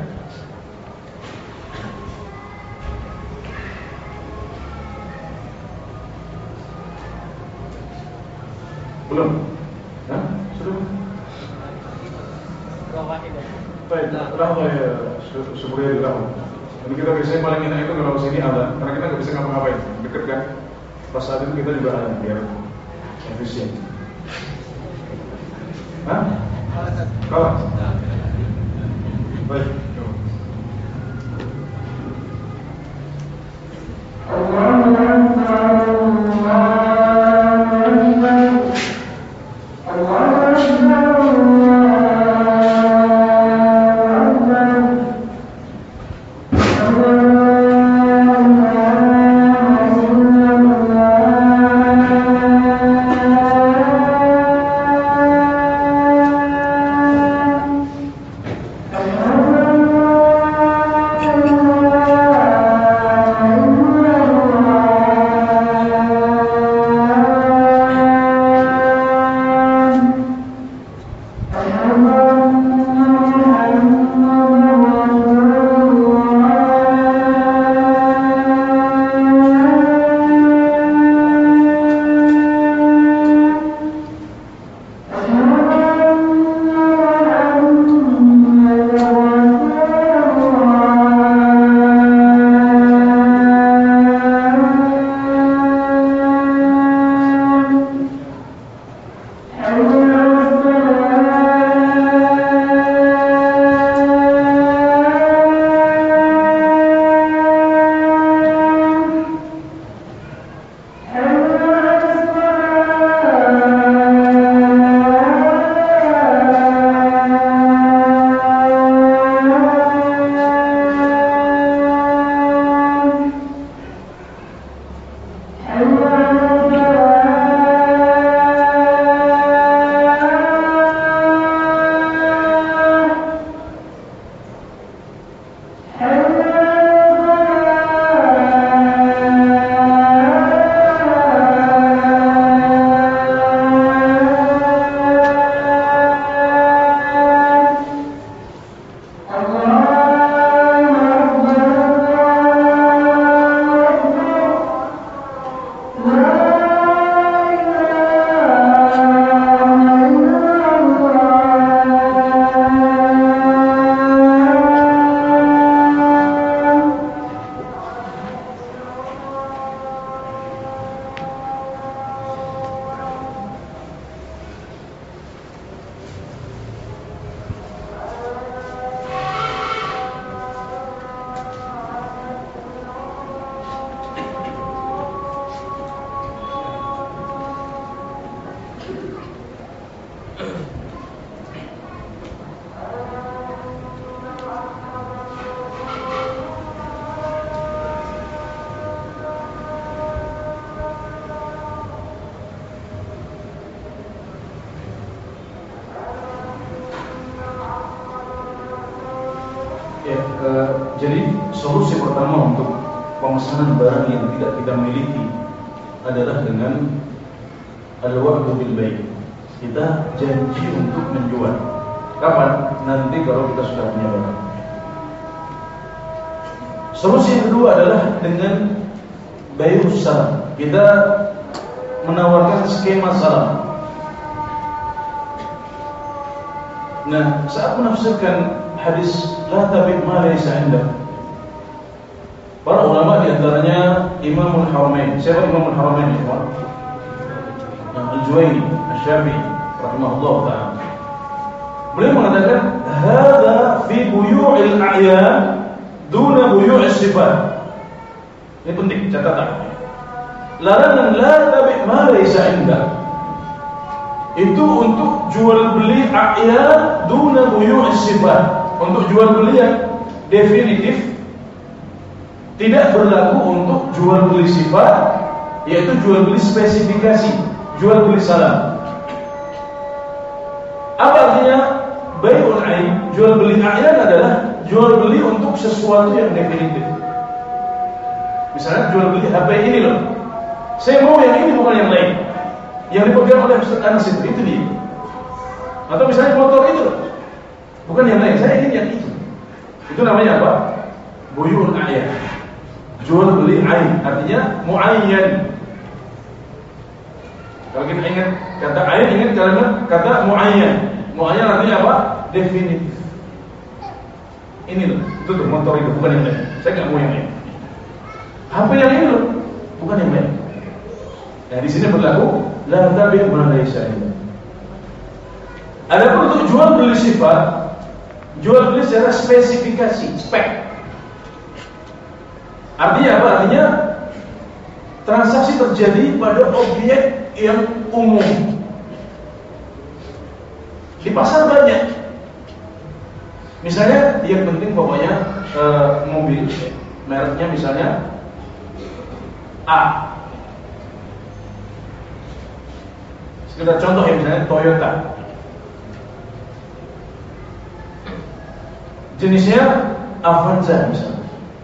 Belum? Hah? Sudah? Baik, rahmat ya, syukur ya rahmat. Ini kita biasanya paling enak itu kalau sini ada, karena kita nggak bisa ngapa-ngapain, deket kan. Pas saat itu kita juga ada biar efisien. Hah? Kalah? Baik. Ya, eh, jadi solusi pertama untuk pemesanan barang yang tidak kita miliki adalah dengan al-wa'du bil bai'. Kita janji untuk menjual. Kapan? Nanti kalau kita sudah punya barang. Solusi yang kedua adalah dengan bai'us salam. Kita menawarkan skema salam. Nah, saat menafsirkan hadis la tabi' ma laysa 'indak, para ulama di antaranya Imamul Haramain. Siapa Imamul Haramain ya? Al-Juwayni Asy-Syafi'i rahimahullah ta'ala. Beliau mengatakan hadza fi buyu'il a'yan duna buyu'is sifat. Ini penting catatan. Larangan la tabi' ma laysa 'indak itu untuk jual beli a'yan duna buyu'is sifat. Untuk jual beli yang definitif, tidak berlaku untuk jual beli sifat, yaitu jual beli spesifikasi, jual beli salam. Apa artinya bai'ul 'ain? Jual beli a'yan adalah jual beli untuk sesuatu yang definitif. Misalnya jual beli H P ini loh, saya mau yang ini bukan yang lain, yang dipegang oleh Ustaz Anas itu, itu dia. Atau misalnya motor itu loh, bukan yang lain, saya ingin yang itu. Itu namanya apa? Buyu'ul a'yan. Jual beli ain, artinya muayyan. Kalau kita ingat kata ain, ingat kalimat kata muayyan. Muayyan artinya apa? Definitif. Ini loh, itu tuh motor itu, bukan yang lain. Saya nggak mau yang lain. H P yang ini loh, bukan yang lain. Nah di sini berlaku la tabi' ma laysa indak. Adapun untuk jual beli sifat, jual beli secara spesifikasi, spek. Artinya apa? Artinya transaksi terjadi pada objek yang umum. Di pasar banyak. Misalnya yang penting pokoknya e, mobil, mereknya misalnya A. Sekedar contoh ya, misalnya Toyota. Jenisnya Avanza misalnya.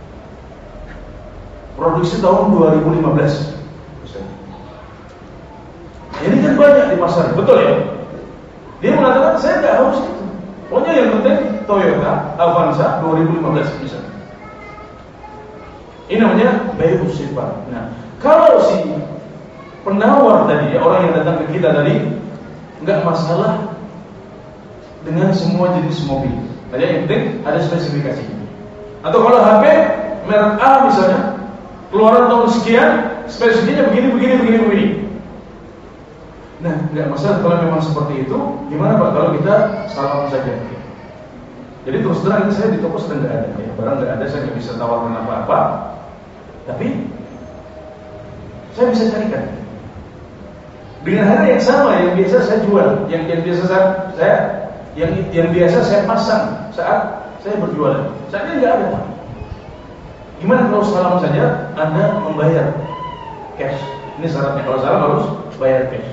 Produksi tahun dua ribu lima belas misalnya. Ini kan banyak di pasar, betul ya? Dia mengatakan saya nggak harus itu. Pokoknya yang penting Toyota Avanza dua ribu lima belas misalnya. Ini namanya bai'us sifat. Nah, kalau si penawar tadi, orang yang datang ke kita tadi, nggak masalah dengan semua jenis mobil. Tadi yang penting ada spesifikasi. Atau kalau H P merek A misalnya, keluaran tahun sekian, spesifikasinya begini, begini, begini, begini. Nah, nggak masalah kalau memang seperti itu. Gimana Pak kalau kita salam saja? Jadi terus terang ini saya di toko sedang nggak ada, ya. Barang nggak ada, saya nggak bisa tawarkan apa-apa. Tapi saya bisa carikan dengan harga yang sama yang biasa saya jual, yang yang biasa saya, saya yang yang biasa saya pasang saat saya berjualan. Saat ini nggak ada. Gimana kalau salam saja Anda membayar cash? Ini syaratnya, kalau salam harus bayar cash.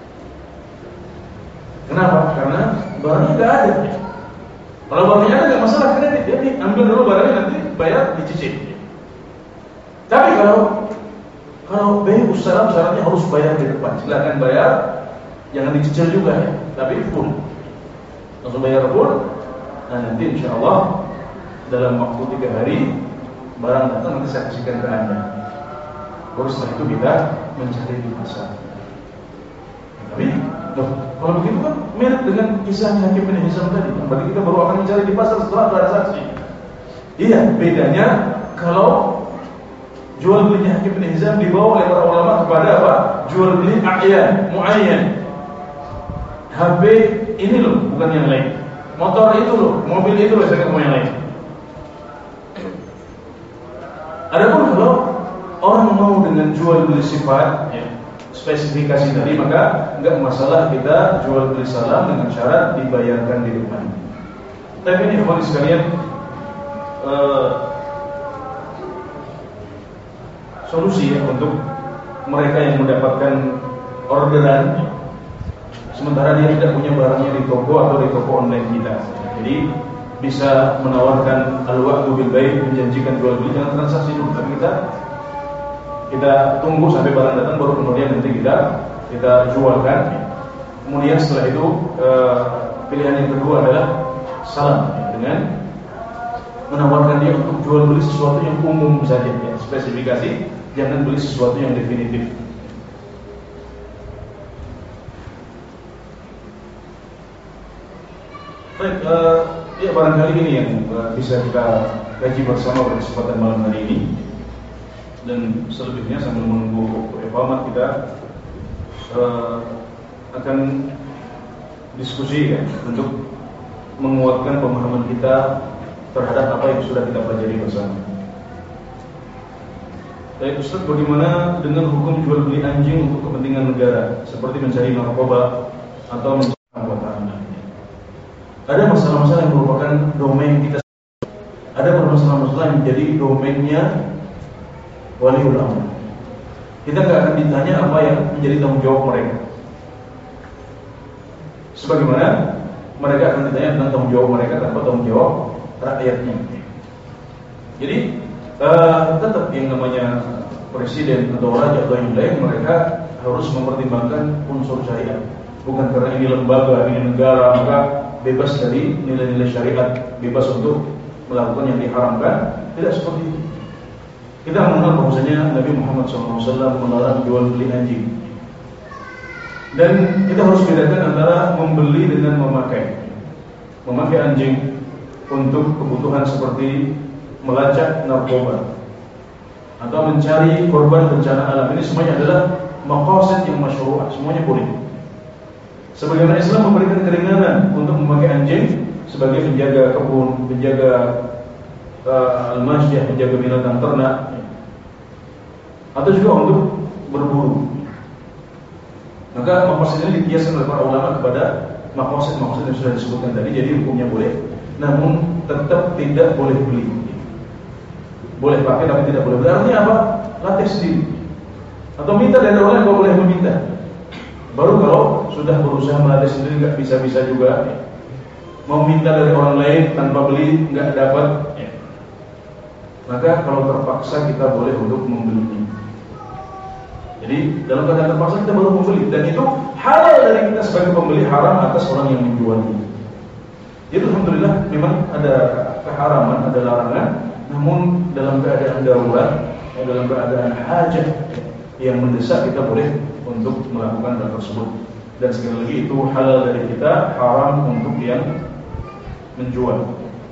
Kenapa? Karena barangnya nggak ada. Kalau barangnya ada nggak masalah kredit, jadi ambil dulu barangnya nanti bayar dicicil. Tapi kalau kalau bai'us salam syaratnya harus bayar di depan. Silakan bayar, jangan dicicil juga ya, tapi full. Langsung bayar full. Nah nanti insya Allah dalam waktu tiga hari barang datang, nanti saya kasihkan ke Anda. Baru setelah itu kita mencari di pasar. Tapi loh, kalau begitu kan mirip dengan kisah Hakim bin Hizam tadi. Berarti kita baru akan mencari di pasar setelah ada saksi. Iya, bedanya kalau jual belinya Hakim bin Hizam dibawa oleh para ulama kepada apa? Jual beli a'yan, muayyan. H P ini loh, bukan yang lain. Motor itu loh, mobil itu loh, saya mau yang lain. Adapun kalau orang mau dengan jual beli sifat, ya, spesifikasi tadi, maka enggak masalah kita jual beli salam dengan syarat dibayarkan di depan. Tapi ini ikhwan sekalian, uh, solusi ya untuk mereka yang mendapatkan orderan sementara dia tidak punya barangnya di toko atau di toko online kita. Jadi bisa menawarkan al-wa'du bil bai', menjanjikan jual beli, jangan transaksi dulu, tapi kita kita tunggu sampai barang datang, baru kemudian nanti kita kita jualkan. Kemudian setelah itu eh, pilihan yang kedua adalah salam, ya, dengan menawarkan dia untuk jual beli sesuatu yang umum saja, ya, spesifikasi, jangan beli sesuatu yang definitif. Baik, uh, ya barangkali ini yang uh, bisa kita kaji bersama pada kesempatan malam hari ini. Dan selebihnya sambil menunggu iqamah kita uh, akan diskusi ya, untuk menguatkan pemahaman kita terhadap apa yang sudah kita pelajari bersama. Baik Ustaz, bagaimana dengan hukum jual beli anjing untuk kepentingan negara, seperti mencari narkoba atau mencari anggota anda? Ada masalah-masalah yang merupakan domain kita. Ada permasalahan-masalah yang menjadi domainnya waliul amr. Kita nggak akan ditanya apa yang menjadi tanggung jawab mereka. Sebagaimana mereka akan ditanya tentang tanggung jawab mereka tanpa tanggung jawab rakyatnya. Jadi uh, tetap yang namanya presiden atau raja atau yang lain, mereka harus mempertimbangkan unsur syariat. Bukan karena ini lembaga, ini negara, maka bebas dari nilai-nilai syariat, bebas untuk melakukan yang diharamkan. Tidak seperti itu. Kita mengenal bahwasanya Nabi Muhammad shallallahu alaihi wasallam melarang jual beli anjing. Dan kita harus bedakan antara membeli dengan memakai. Memakai anjing untuk kebutuhan seperti melacak narkoba atau mencari korban bencana alam, ini semuanya adalah maqasid yang masyru'ah, semuanya boleh. Sebagaimana Islam memberikan keringanan untuk memakai anjing sebagai penjaga kebun, penjaga uh, al-masyah, penjaga binatang ternak, atau juga untuk berburu. Maka maqasid ini dikiaskan oleh para ulama kepada maqasid-maqasid yang sudah disebutkan tadi. Jadi hukumnya boleh, namun tetap tidak boleh beli. Boleh pakai tapi tidak boleh beli. Artinya apa? Latih sendiri. Atau minta dari orang yang kau boleh meminta. Baru kalau sudah berusaha melatih sendiri nggak bisa-bisa juga. Mau minta dari orang lain tanpa beli nggak dapat. Maka kalau terpaksa kita boleh untuk membelinya. Jadi dalam keadaan terpaksa kita baru membeli, dan itu halal dari kita sebagai pembeli, haram atas orang yang menjualnya. Itu alhamdulillah memang ada keharaman, ada larangan. Namun dalam keadaan darurat, dalam keadaan hajat yang mendesak, kita boleh untuk melakukan hal tersebut. Dan sekali lagi itu halal dari kita, haram untuk yang menjual.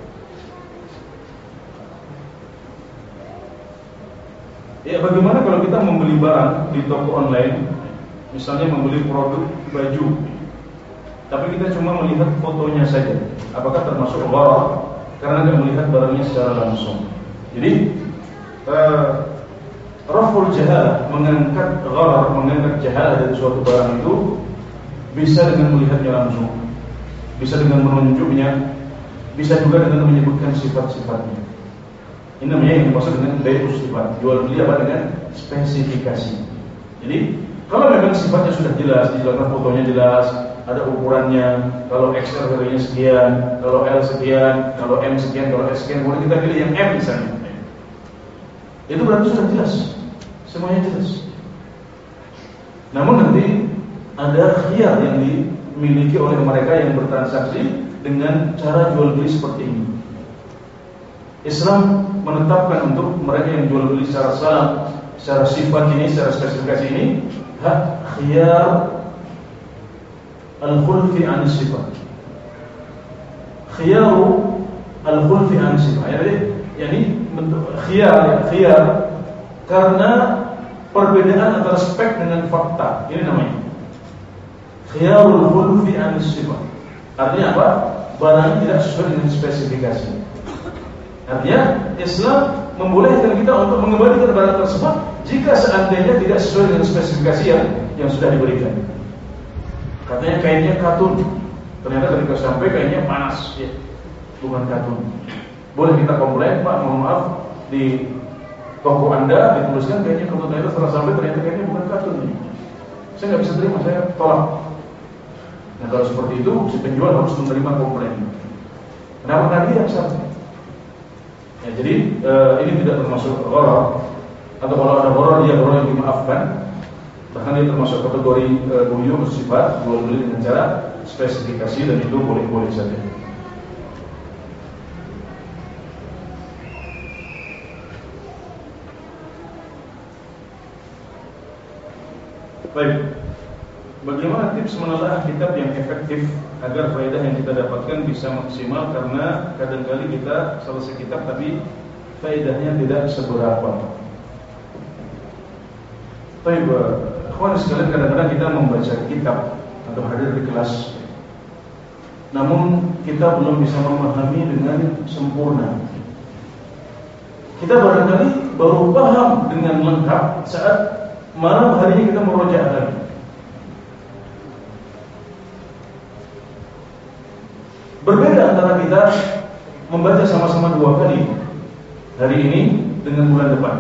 Ya, bagaimana kalau kita membeli barang di toko online, misalnya membeli produk baju, tapi kita cuma melihat fotonya saja, apakah termasuk gharar? Karena tidak melihat barangnya secara langsung. Jadi uh, raful jahalah, mengangkat gharar, mengangkat jahalah dari suatu barang itu bisa dengan melihatnya langsung, bisa dengan menunjuknya, bisa juga dengan menyebutkan sifat-sifatnya. Ini namanya yang dimaksud dengan bai'us sifat, jual beli apa dengan spesifikasi. Jadi kalau memang sifatnya sudah jelas, dijelaskan fotonya jelas, ada ukurannya, kalau X L harganya sekian, kalau L sekian, kalau M sekian, kalau S sekian, kemudian kita pilih yang M misalnya. Itu berarti sudah jelas, semuanya jelas. Namun nanti ada khiyar yang dimiliki oleh mereka yang bertransaksi dengan cara jual beli seperti ini. Islam menetapkan untuk mereka yang jual beli secara salam, secara sifat ini, secara spesifikasi ini, hak khiyar al-khulfi an sifat. Khiyaru al-khulfi an sifat. Jadi, yani bentuk khiyar, khiyar karena perbedaan antara spek dengan fakta. Ini namanya khiyarul khulfi an sifat. Artinya apa? Barang tidak sesuai dengan spesifikasi. Artinya Islam membolehkan kita untuk mengembalikan barang tersebut jika seandainya tidak sesuai dengan spesifikasi yang yang sudah diberikan. Katanya kainnya katun, ternyata ketika sampai kainnya panas, ya, bukan katun. Boleh kita komplain, Pak, mohon maaf, di toko Anda dituliskan kainnya katun, ternyata setelah sampai ternyata kainnya bukan katun. Saya nggak bisa terima, saya tolak. Nah kalau seperti itu, si penjual harus menerima komplain. Kenapa tadi yang salah? Ya, jadi e, ini tidak termasuk gharar, atau kalau ada gharar dia gharar yang dimaafkan. Bahkan dia termasuk kategori e, buyu bersifat jual beli dengan cara spesifikasi, dan itu boleh-boleh saja. Baik, bagaimana tips menelaah kitab yang efektif agar faedah yang kita dapatkan bisa maksimal? Karena kadang-kali kita selesai kitab tapi faedahnya tidak seberapa. Baik, kawan sekalian, kadang-kadang kita membaca kitab atau hadir di kelas, namun kita belum bisa memahami dengan sempurna. Kita barangkali baru paham dengan lengkap saat malam harinya kita merojaah lagi. Berbeda antara kita membaca sama-sama dua kali hari ini dengan bulan depan,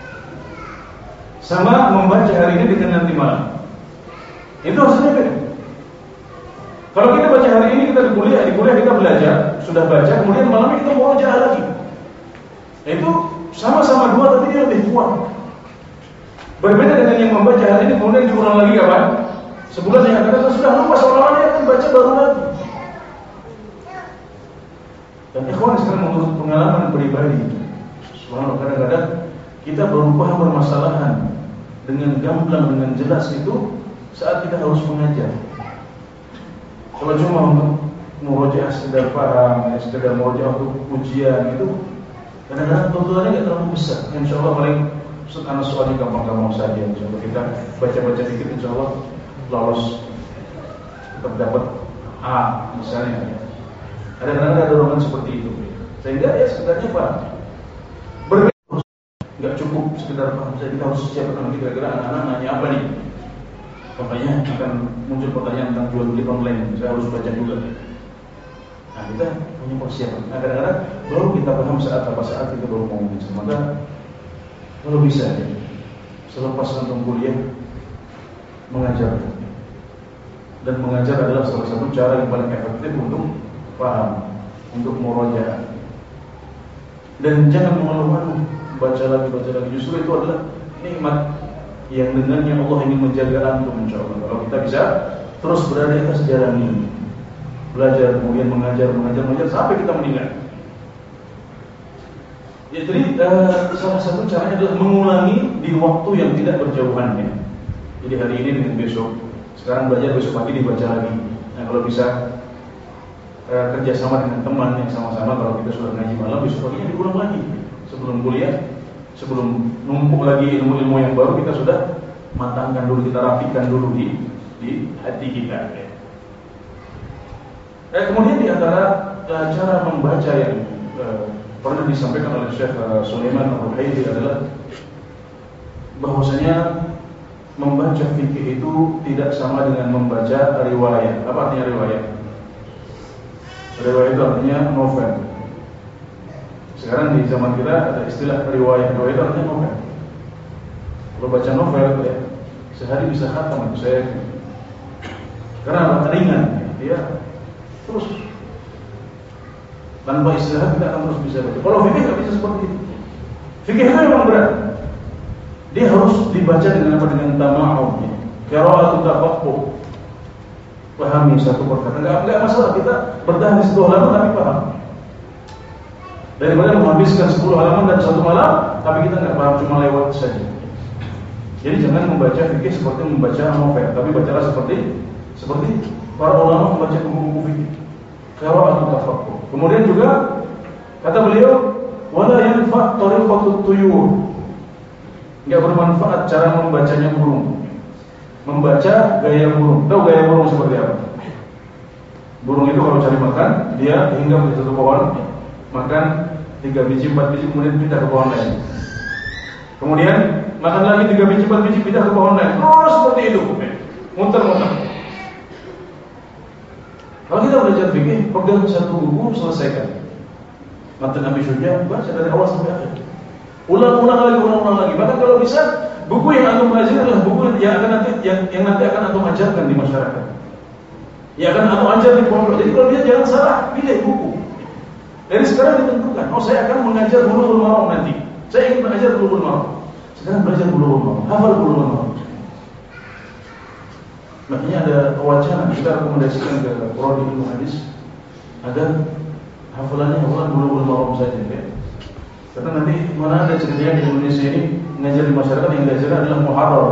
sama membaca hari ini dengan nanti malam. Itu harusnya beda. Kalau kita baca hari ini, kita di kuliah, di kuliah kita belajar, sudah baca, kemudian malamnya kita murojaah lagi. Itu sama-sama dua tapi dia lebih kuat. Berbeda dengan yang membaca hari ini kemudian diulang lagi kapan? Sebulan yang akan datang sudah lupa, seolah-olah dia akan baca baru lagi. Dan ikhwan sekarang menurut pengalaman pribadi, subhanallah, kadang-kadang kita baru paham permasalahan dengan gamblang, dengan jelas itu saat kita harus mengajar. Kalau cuma untuk murojaah sekedar paham, sekedar murojaah untuk ujian itu kadang-kadang tuntutannya nggak terlalu besar. Insya Allah paling karena soalnya gampang-gampang saja. Insya Allah kita baca-baca dikit, insya Allah lolos, tetap dapat A misalnya. Ada kadang-kadang ada dorongan seperti itu. Sehingga ya sekedarnya paham. Berbeda, nggak cukup sekedar paham. Jadi kita harus siapkan nanti kira-kira anak-anak nanya apa nih. Makanya akan muncul pertanyaan tentang jual beli online. Saya harus baca juga. Nah, kita punya persiapan. Nah, kadang-kadang baru kita paham saat apa saat kita baru mau bicara. Maka kalau bisa ya, selepas antum kuliah mengajar. Dan mengajar adalah salah satu cara yang paling efektif untuk paham, untuk murojaah. Dan jangan mengeluh-eluh, baca lagi, baca lagi. Justru itu adalah nikmat yang dengannya Allah ingin menjaga antum, insyaallah. Kalau kita bisa terus berada di atas jalan ini, belajar, kemudian mengajar, mengajar, mengajar sampai kita meninggal. Ya, jadi uh, salah satu caranya adalah mengulangi di waktu yang tidak berjauhan ya. Jadi hari ini dengan besok, sekarang belajar, besok pagi dibaca lagi. Nah, kalau bisa uh, kerjasama dengan teman yang sama-sama, kalau kita sudah ngaji malam, besok paginya diulang lagi. Sebelum kuliah, sebelum numpuk lagi ilmu-ilmu yang baru, kita sudah matangkan dulu, kita rapikan dulu di di hati kita. Ya. Eh, kemudian di antara uh, cara membaca yang uh, pernah disampaikan oleh Syekh uh, Sulaiman Al-Ruhaili adalah bahwasanya membaca fikih itu tidak sama dengan membaca riwayat. Apa artinya riwayat? Riwayat itu artinya novel. Sekarang di zaman kita ada istilah riwayat. Riwayat itu artinya novel. Kalau baca novel ya, sehari bisa khatam itu saya. Karena ringan, dia terus tanpa istirahat kita akan terus bisa baca. Kalau fikih nggak bisa seperti itu. Fikih itu memang berat. Dia harus dibaca dengan apa? Dengan tama'ud, qira'atu tafaqquh. Pahami satu perkataan. Enggak enggak masalah kita bertahan di satu halaman tapi paham. Daripada menghabiskan sepuluh halaman dan satu malam tapi kita enggak paham, cuma lewat saja. Jadi jangan membaca fikih seperti membaca novel, tapi bacalah seperti seperti para ulama membaca buku-buku fikih. Qira'atu tafaqquh. Kemudian juga kata beliau, wala yanfa' tariqatut tuyur. Enggak bermanfaat cara membacanya burung. Membaca gaya burung. Tahu gaya burung seperti apa? Burung itu kalau cari makan, dia hinggap di satu pohon, makan tiga biji, empat biji, kemudian pindah ke pohon lain. Kemudian makan lagi tiga biji, empat biji, pindah ke pohon lain. Terus seperti itu, muter-muter. Kalau kita belajar fikih, pegang satu buku, selesaikan. Matan Abi Syuja, baca dari awal sampai akhir. Ulang-ulang lagi, ulang-ulang lagi. Bahkan kalau bisa, buku yang antum pelajari adalah buku yang akan nanti yang, yang nanti akan antum ajarkan di masyarakat. Yang akan antum ajar di pondok. Jadi kalau dia jangan salah, pilih buku. Dari sekarang ditentukan. Oh, saya akan mengajar Bulughul Maram nanti. Saya ingin mengajar Bulughul Maram. Sekarang belajar Bulughul Maram. Hafal Bulughul Maram. Makanya ada wacana kita rekomendasikan ke prodi ilmu hadis agar hafalannya hafalan Bulughul Maram saja ya. Karena nanti mana ada ceritanya di Indonesia ini mengajar di masyarakat yang diajar adalah muharrar.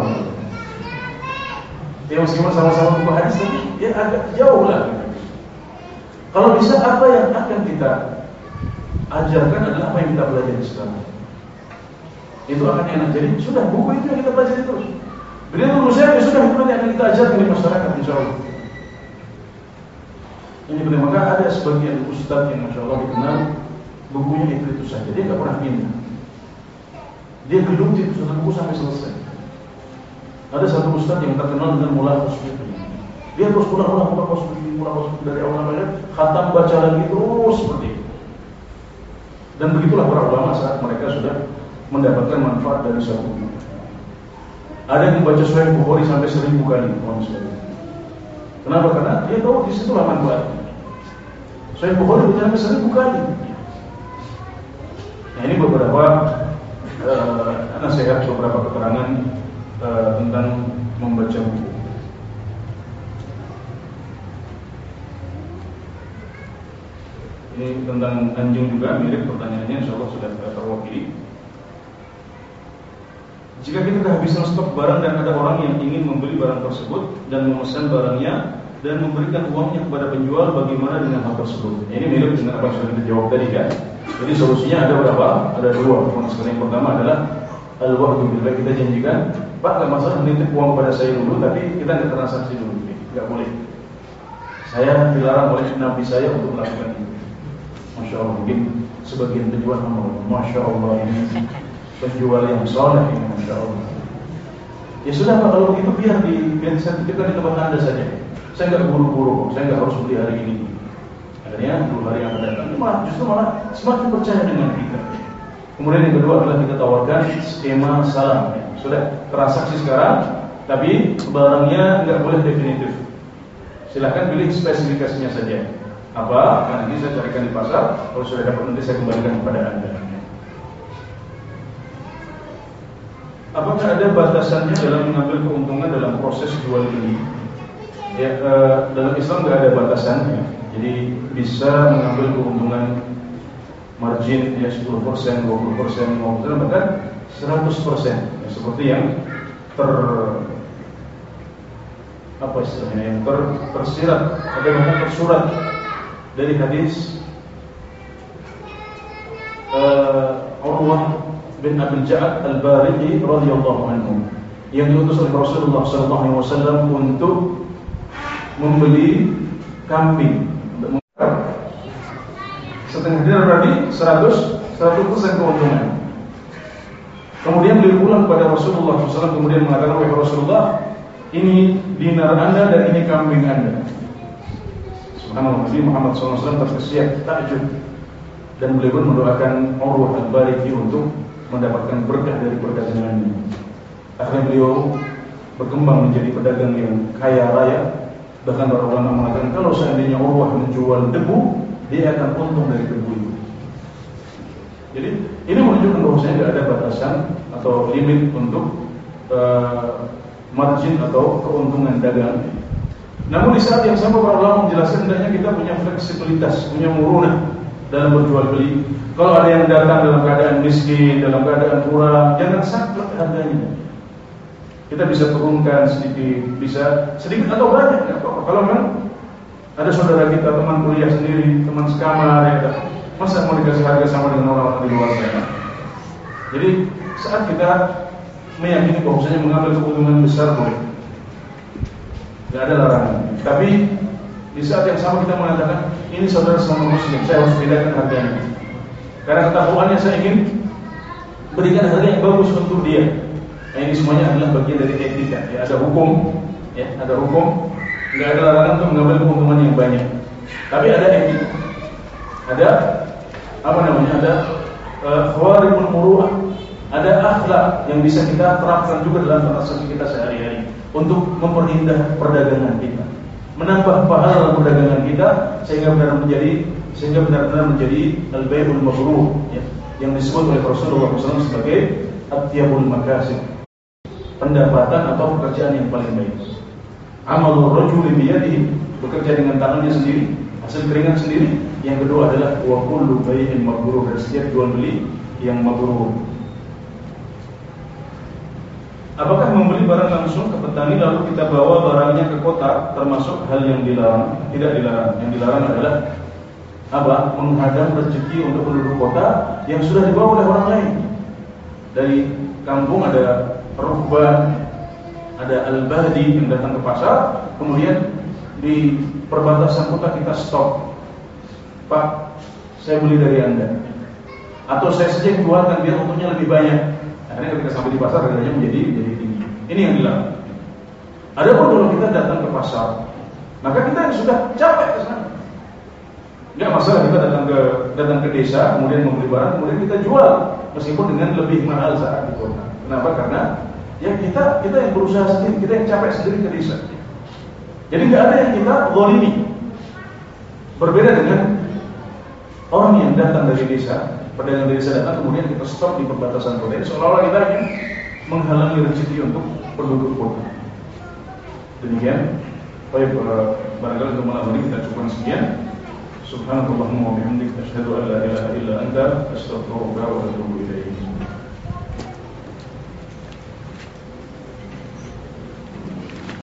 Ya meskipun sama-sama buku hadis tapi ya agak jauh lah. Kalau bisa apa yang akan kita ajarkan adalah apa yang kita pelajari sekarang. Itu akan enak. Jadi sudah buku itu yang kita pelajari terus. Beliau menurut saya sudah itu nanti akan kita ajarkan di masyarakat insyaallah. Ini benar, maka ada sebagian ustaz yang masyaallah dikenal bukunya itu itu saja, dia nggak pernah pindah. Dia geluti satu buku sampai selesai. Ada satu ustaz yang terkenal dengan mulaqas fikih. Dia terus ulang-ulang mulaqas fikih, mulaqas fikih dari awal sampai akhir, khatam baca lagi terus seperti itu. Dan begitulah para ulama saat mereka sudah mendapatkan manfaat dari satu buku. Ada yang membaca Sahih Bukhari sampai seribu kali. Kenapa? Karena dia tahu di situlah manfaat. Sahih Bukhari baca sampai seribu kali. Nah, ini beberapa uh, nasihat, beberapa keterangan uh, tentang membaca buku. Ini tentang anjing juga, mirip pertanyaannya, insya Allah sudah terwakili. Jika kita kehabisan stok barang dan ada orang yang ingin membeli barang tersebut dan memesan barangnya dan memberikan uangnya kepada penjual, bagaimana dengan hal tersebut? Ini mirip dengan apa yang sudah kita jawab tadi kan. Jadi solusinya ada berapa? Ada dua. Yang pertama adalah al-wa'du bil baik, kita janjikan, Pak, nggak masalah menitip uang kepada saya dulu, tapi kita nggak transaksi dulu, nggak boleh. Saya dilarang oleh Nabi saya untuk melakukan itu. Masya Allah, mungkin sebagian penjual ngomong, Masya Allah ini penjual yang soleh ini, Masya Allah. Ya sudah Pak, kalau begitu biar di biar saya titipkan di tempat Anda saja. Saya nggak buru-buru, saya nggak harus beli hari ini. Akhirnya dua hari yang akan datang, malah justru malah semakin percaya dengan kita. Kemudian yang kedua adalah kita tawarkan skema salam. Ya. Sudah transaksi sekarang, tapi barangnya nggak boleh definitif. Silahkan pilih spesifikasinya saja. Apa? Nanti saya carikan di pasar. Kalau sudah dapat nanti saya kembalikan kepada Anda. Apakah ada batasannya dalam mengambil keuntungan dalam proses jual beli? Ya, eh, dalam Islam nggak ada batasan. Ya. Jadi bisa mengambil keuntungan margin ya sepuluh persen, dua puluh persen, lima puluh persen, bahkan seratus persen. Ya, seperti yang ter apa istilahnya yang ter, tersirat atau bahkan tersurat dari hadis uh, Urwah bin Abil Ja'ad Al-Bariqi radhiyallahu anhu yang diutus oleh Rasulullah sallallahu alaihi wasallam untuk membeli kambing untuk setengah dinar, berarti seratus persen keuntungan. Kemudian beliau pulang kepada Rasulullah sallallahu alaihi wasallam, kemudian mengatakan, wahai Rasulullah, ini dinar Anda dan ini kambing Anda. Subhanallah, Nabi Muhammad sallallahu alaihi wasallam terkesiap, takjub, dan beliau pun mendoakan Urwah Al-Bariqi untuk mendapatkan berkah dari perdagangannya. Akhirnya beliau berkembang menjadi pedagang yang kaya raya. Bahkan para ulama mengatakan kalau seandainya Urwah menjual debu, dia akan untung dari debu itu. Jadi ini menunjukkan bahwasanya tidak ada batasan atau limit untuk uh, margin atau keuntungan dagang. Namun di saat yang sama para ulama menjelaskan hendaknya kita punya fleksibilitas, punya murunah dalam berjual beli. Kalau ada yang datang dalam keadaan miskin, dalam keadaan kurang, jangan saklek harganya. Kita bisa turunkan sedikit, bisa sedikit atau banyak, nggak apa-apa. Kalau memang ada saudara kita, teman kuliah sendiri, teman sekamar, ya, masa mau dikasih harga sama dengan orang-orang di luar sana? Jadi saat kita meyakini bahwasanya mengambil keuntungan besar boleh, nggak ada larangan. Tapi di saat yang sama kita mengatakan ini saudara sama muslim, saya harus bedakan harganya. Karena ketakwaannya saya ingin berikan harga yang bagus untuk dia. Nah, ini semuanya adalah bagian dari etika. Ya, ada hukum, ya, ada hukum. Nggak ada larangan untuk mengambil keuntungan yang banyak. Tapi ada etika, ada apa namanya? Ada khawaribul muru'ah, ada akhlak yang bisa kita terapkan juga dalam transaksi kita sehari-hari untuk memperindah perdagangan kita, menambah pahala dalam perdagangan kita sehingga benar menjadi sehingga benar-benar menjadi al-bai'ul mabrur, ya, yang disebut oleh Rasulullah shallallahu alaihi wasallam sebagai at-tiyabul makasib, pendapatan atau pekerjaan yang paling baik. Amalur rajuli biyadihi, bekerja dengan tangannya sendiri, hasil keringat sendiri. Yang kedua adalah wa kullu bai'in mabrur, dan setiap jual beli yang mabrur. Apakah membeli barang langsung ke petani lalu kita bawa barangnya ke kota termasuk hal yang dilarang? Tidak dilarang. Yang dilarang adalah apa? Menghadang rezeki untuk penduduk kota yang sudah dibawa oleh orang lain. Dari kampung ada rukban, ada al-badi yang datang ke pasar, kemudian di perbatasan kota kita stop. Pak, saya beli dari Anda, atau saya saja yang keluarkan biar untungnya lebih banyak. Akhirnya ketika sampai di pasar harganya menjadi menjadi tinggi. Ini yang dilarang. Adapun kalau kita datang ke pasar, maka kita yang sudah capek ke sana. Enggak masalah kita datang ke datang ke desa, kemudian membeli barang, kemudian kita jual meskipun dengan lebih mahal saat di kota. Kenapa? Karena ya kita kita yang berusaha sendiri, kita yang capek sendiri ke desa. Jadi nggak ada yang kita zalimi. Berbeda dengan orang yang datang dari desa, pedagang dari desa datang kemudian kita stop di perbatasan kota. Seolah-olah kita ingin menghalangi rezeki untuk penduduk kota. Demikian. Baik, barangkali untuk malam ini kita cukupkan sekian. Subhanakallahumma wa bihamdika asyhadu an la ilaha illa anta astaghfiruka wa atubu ilaik.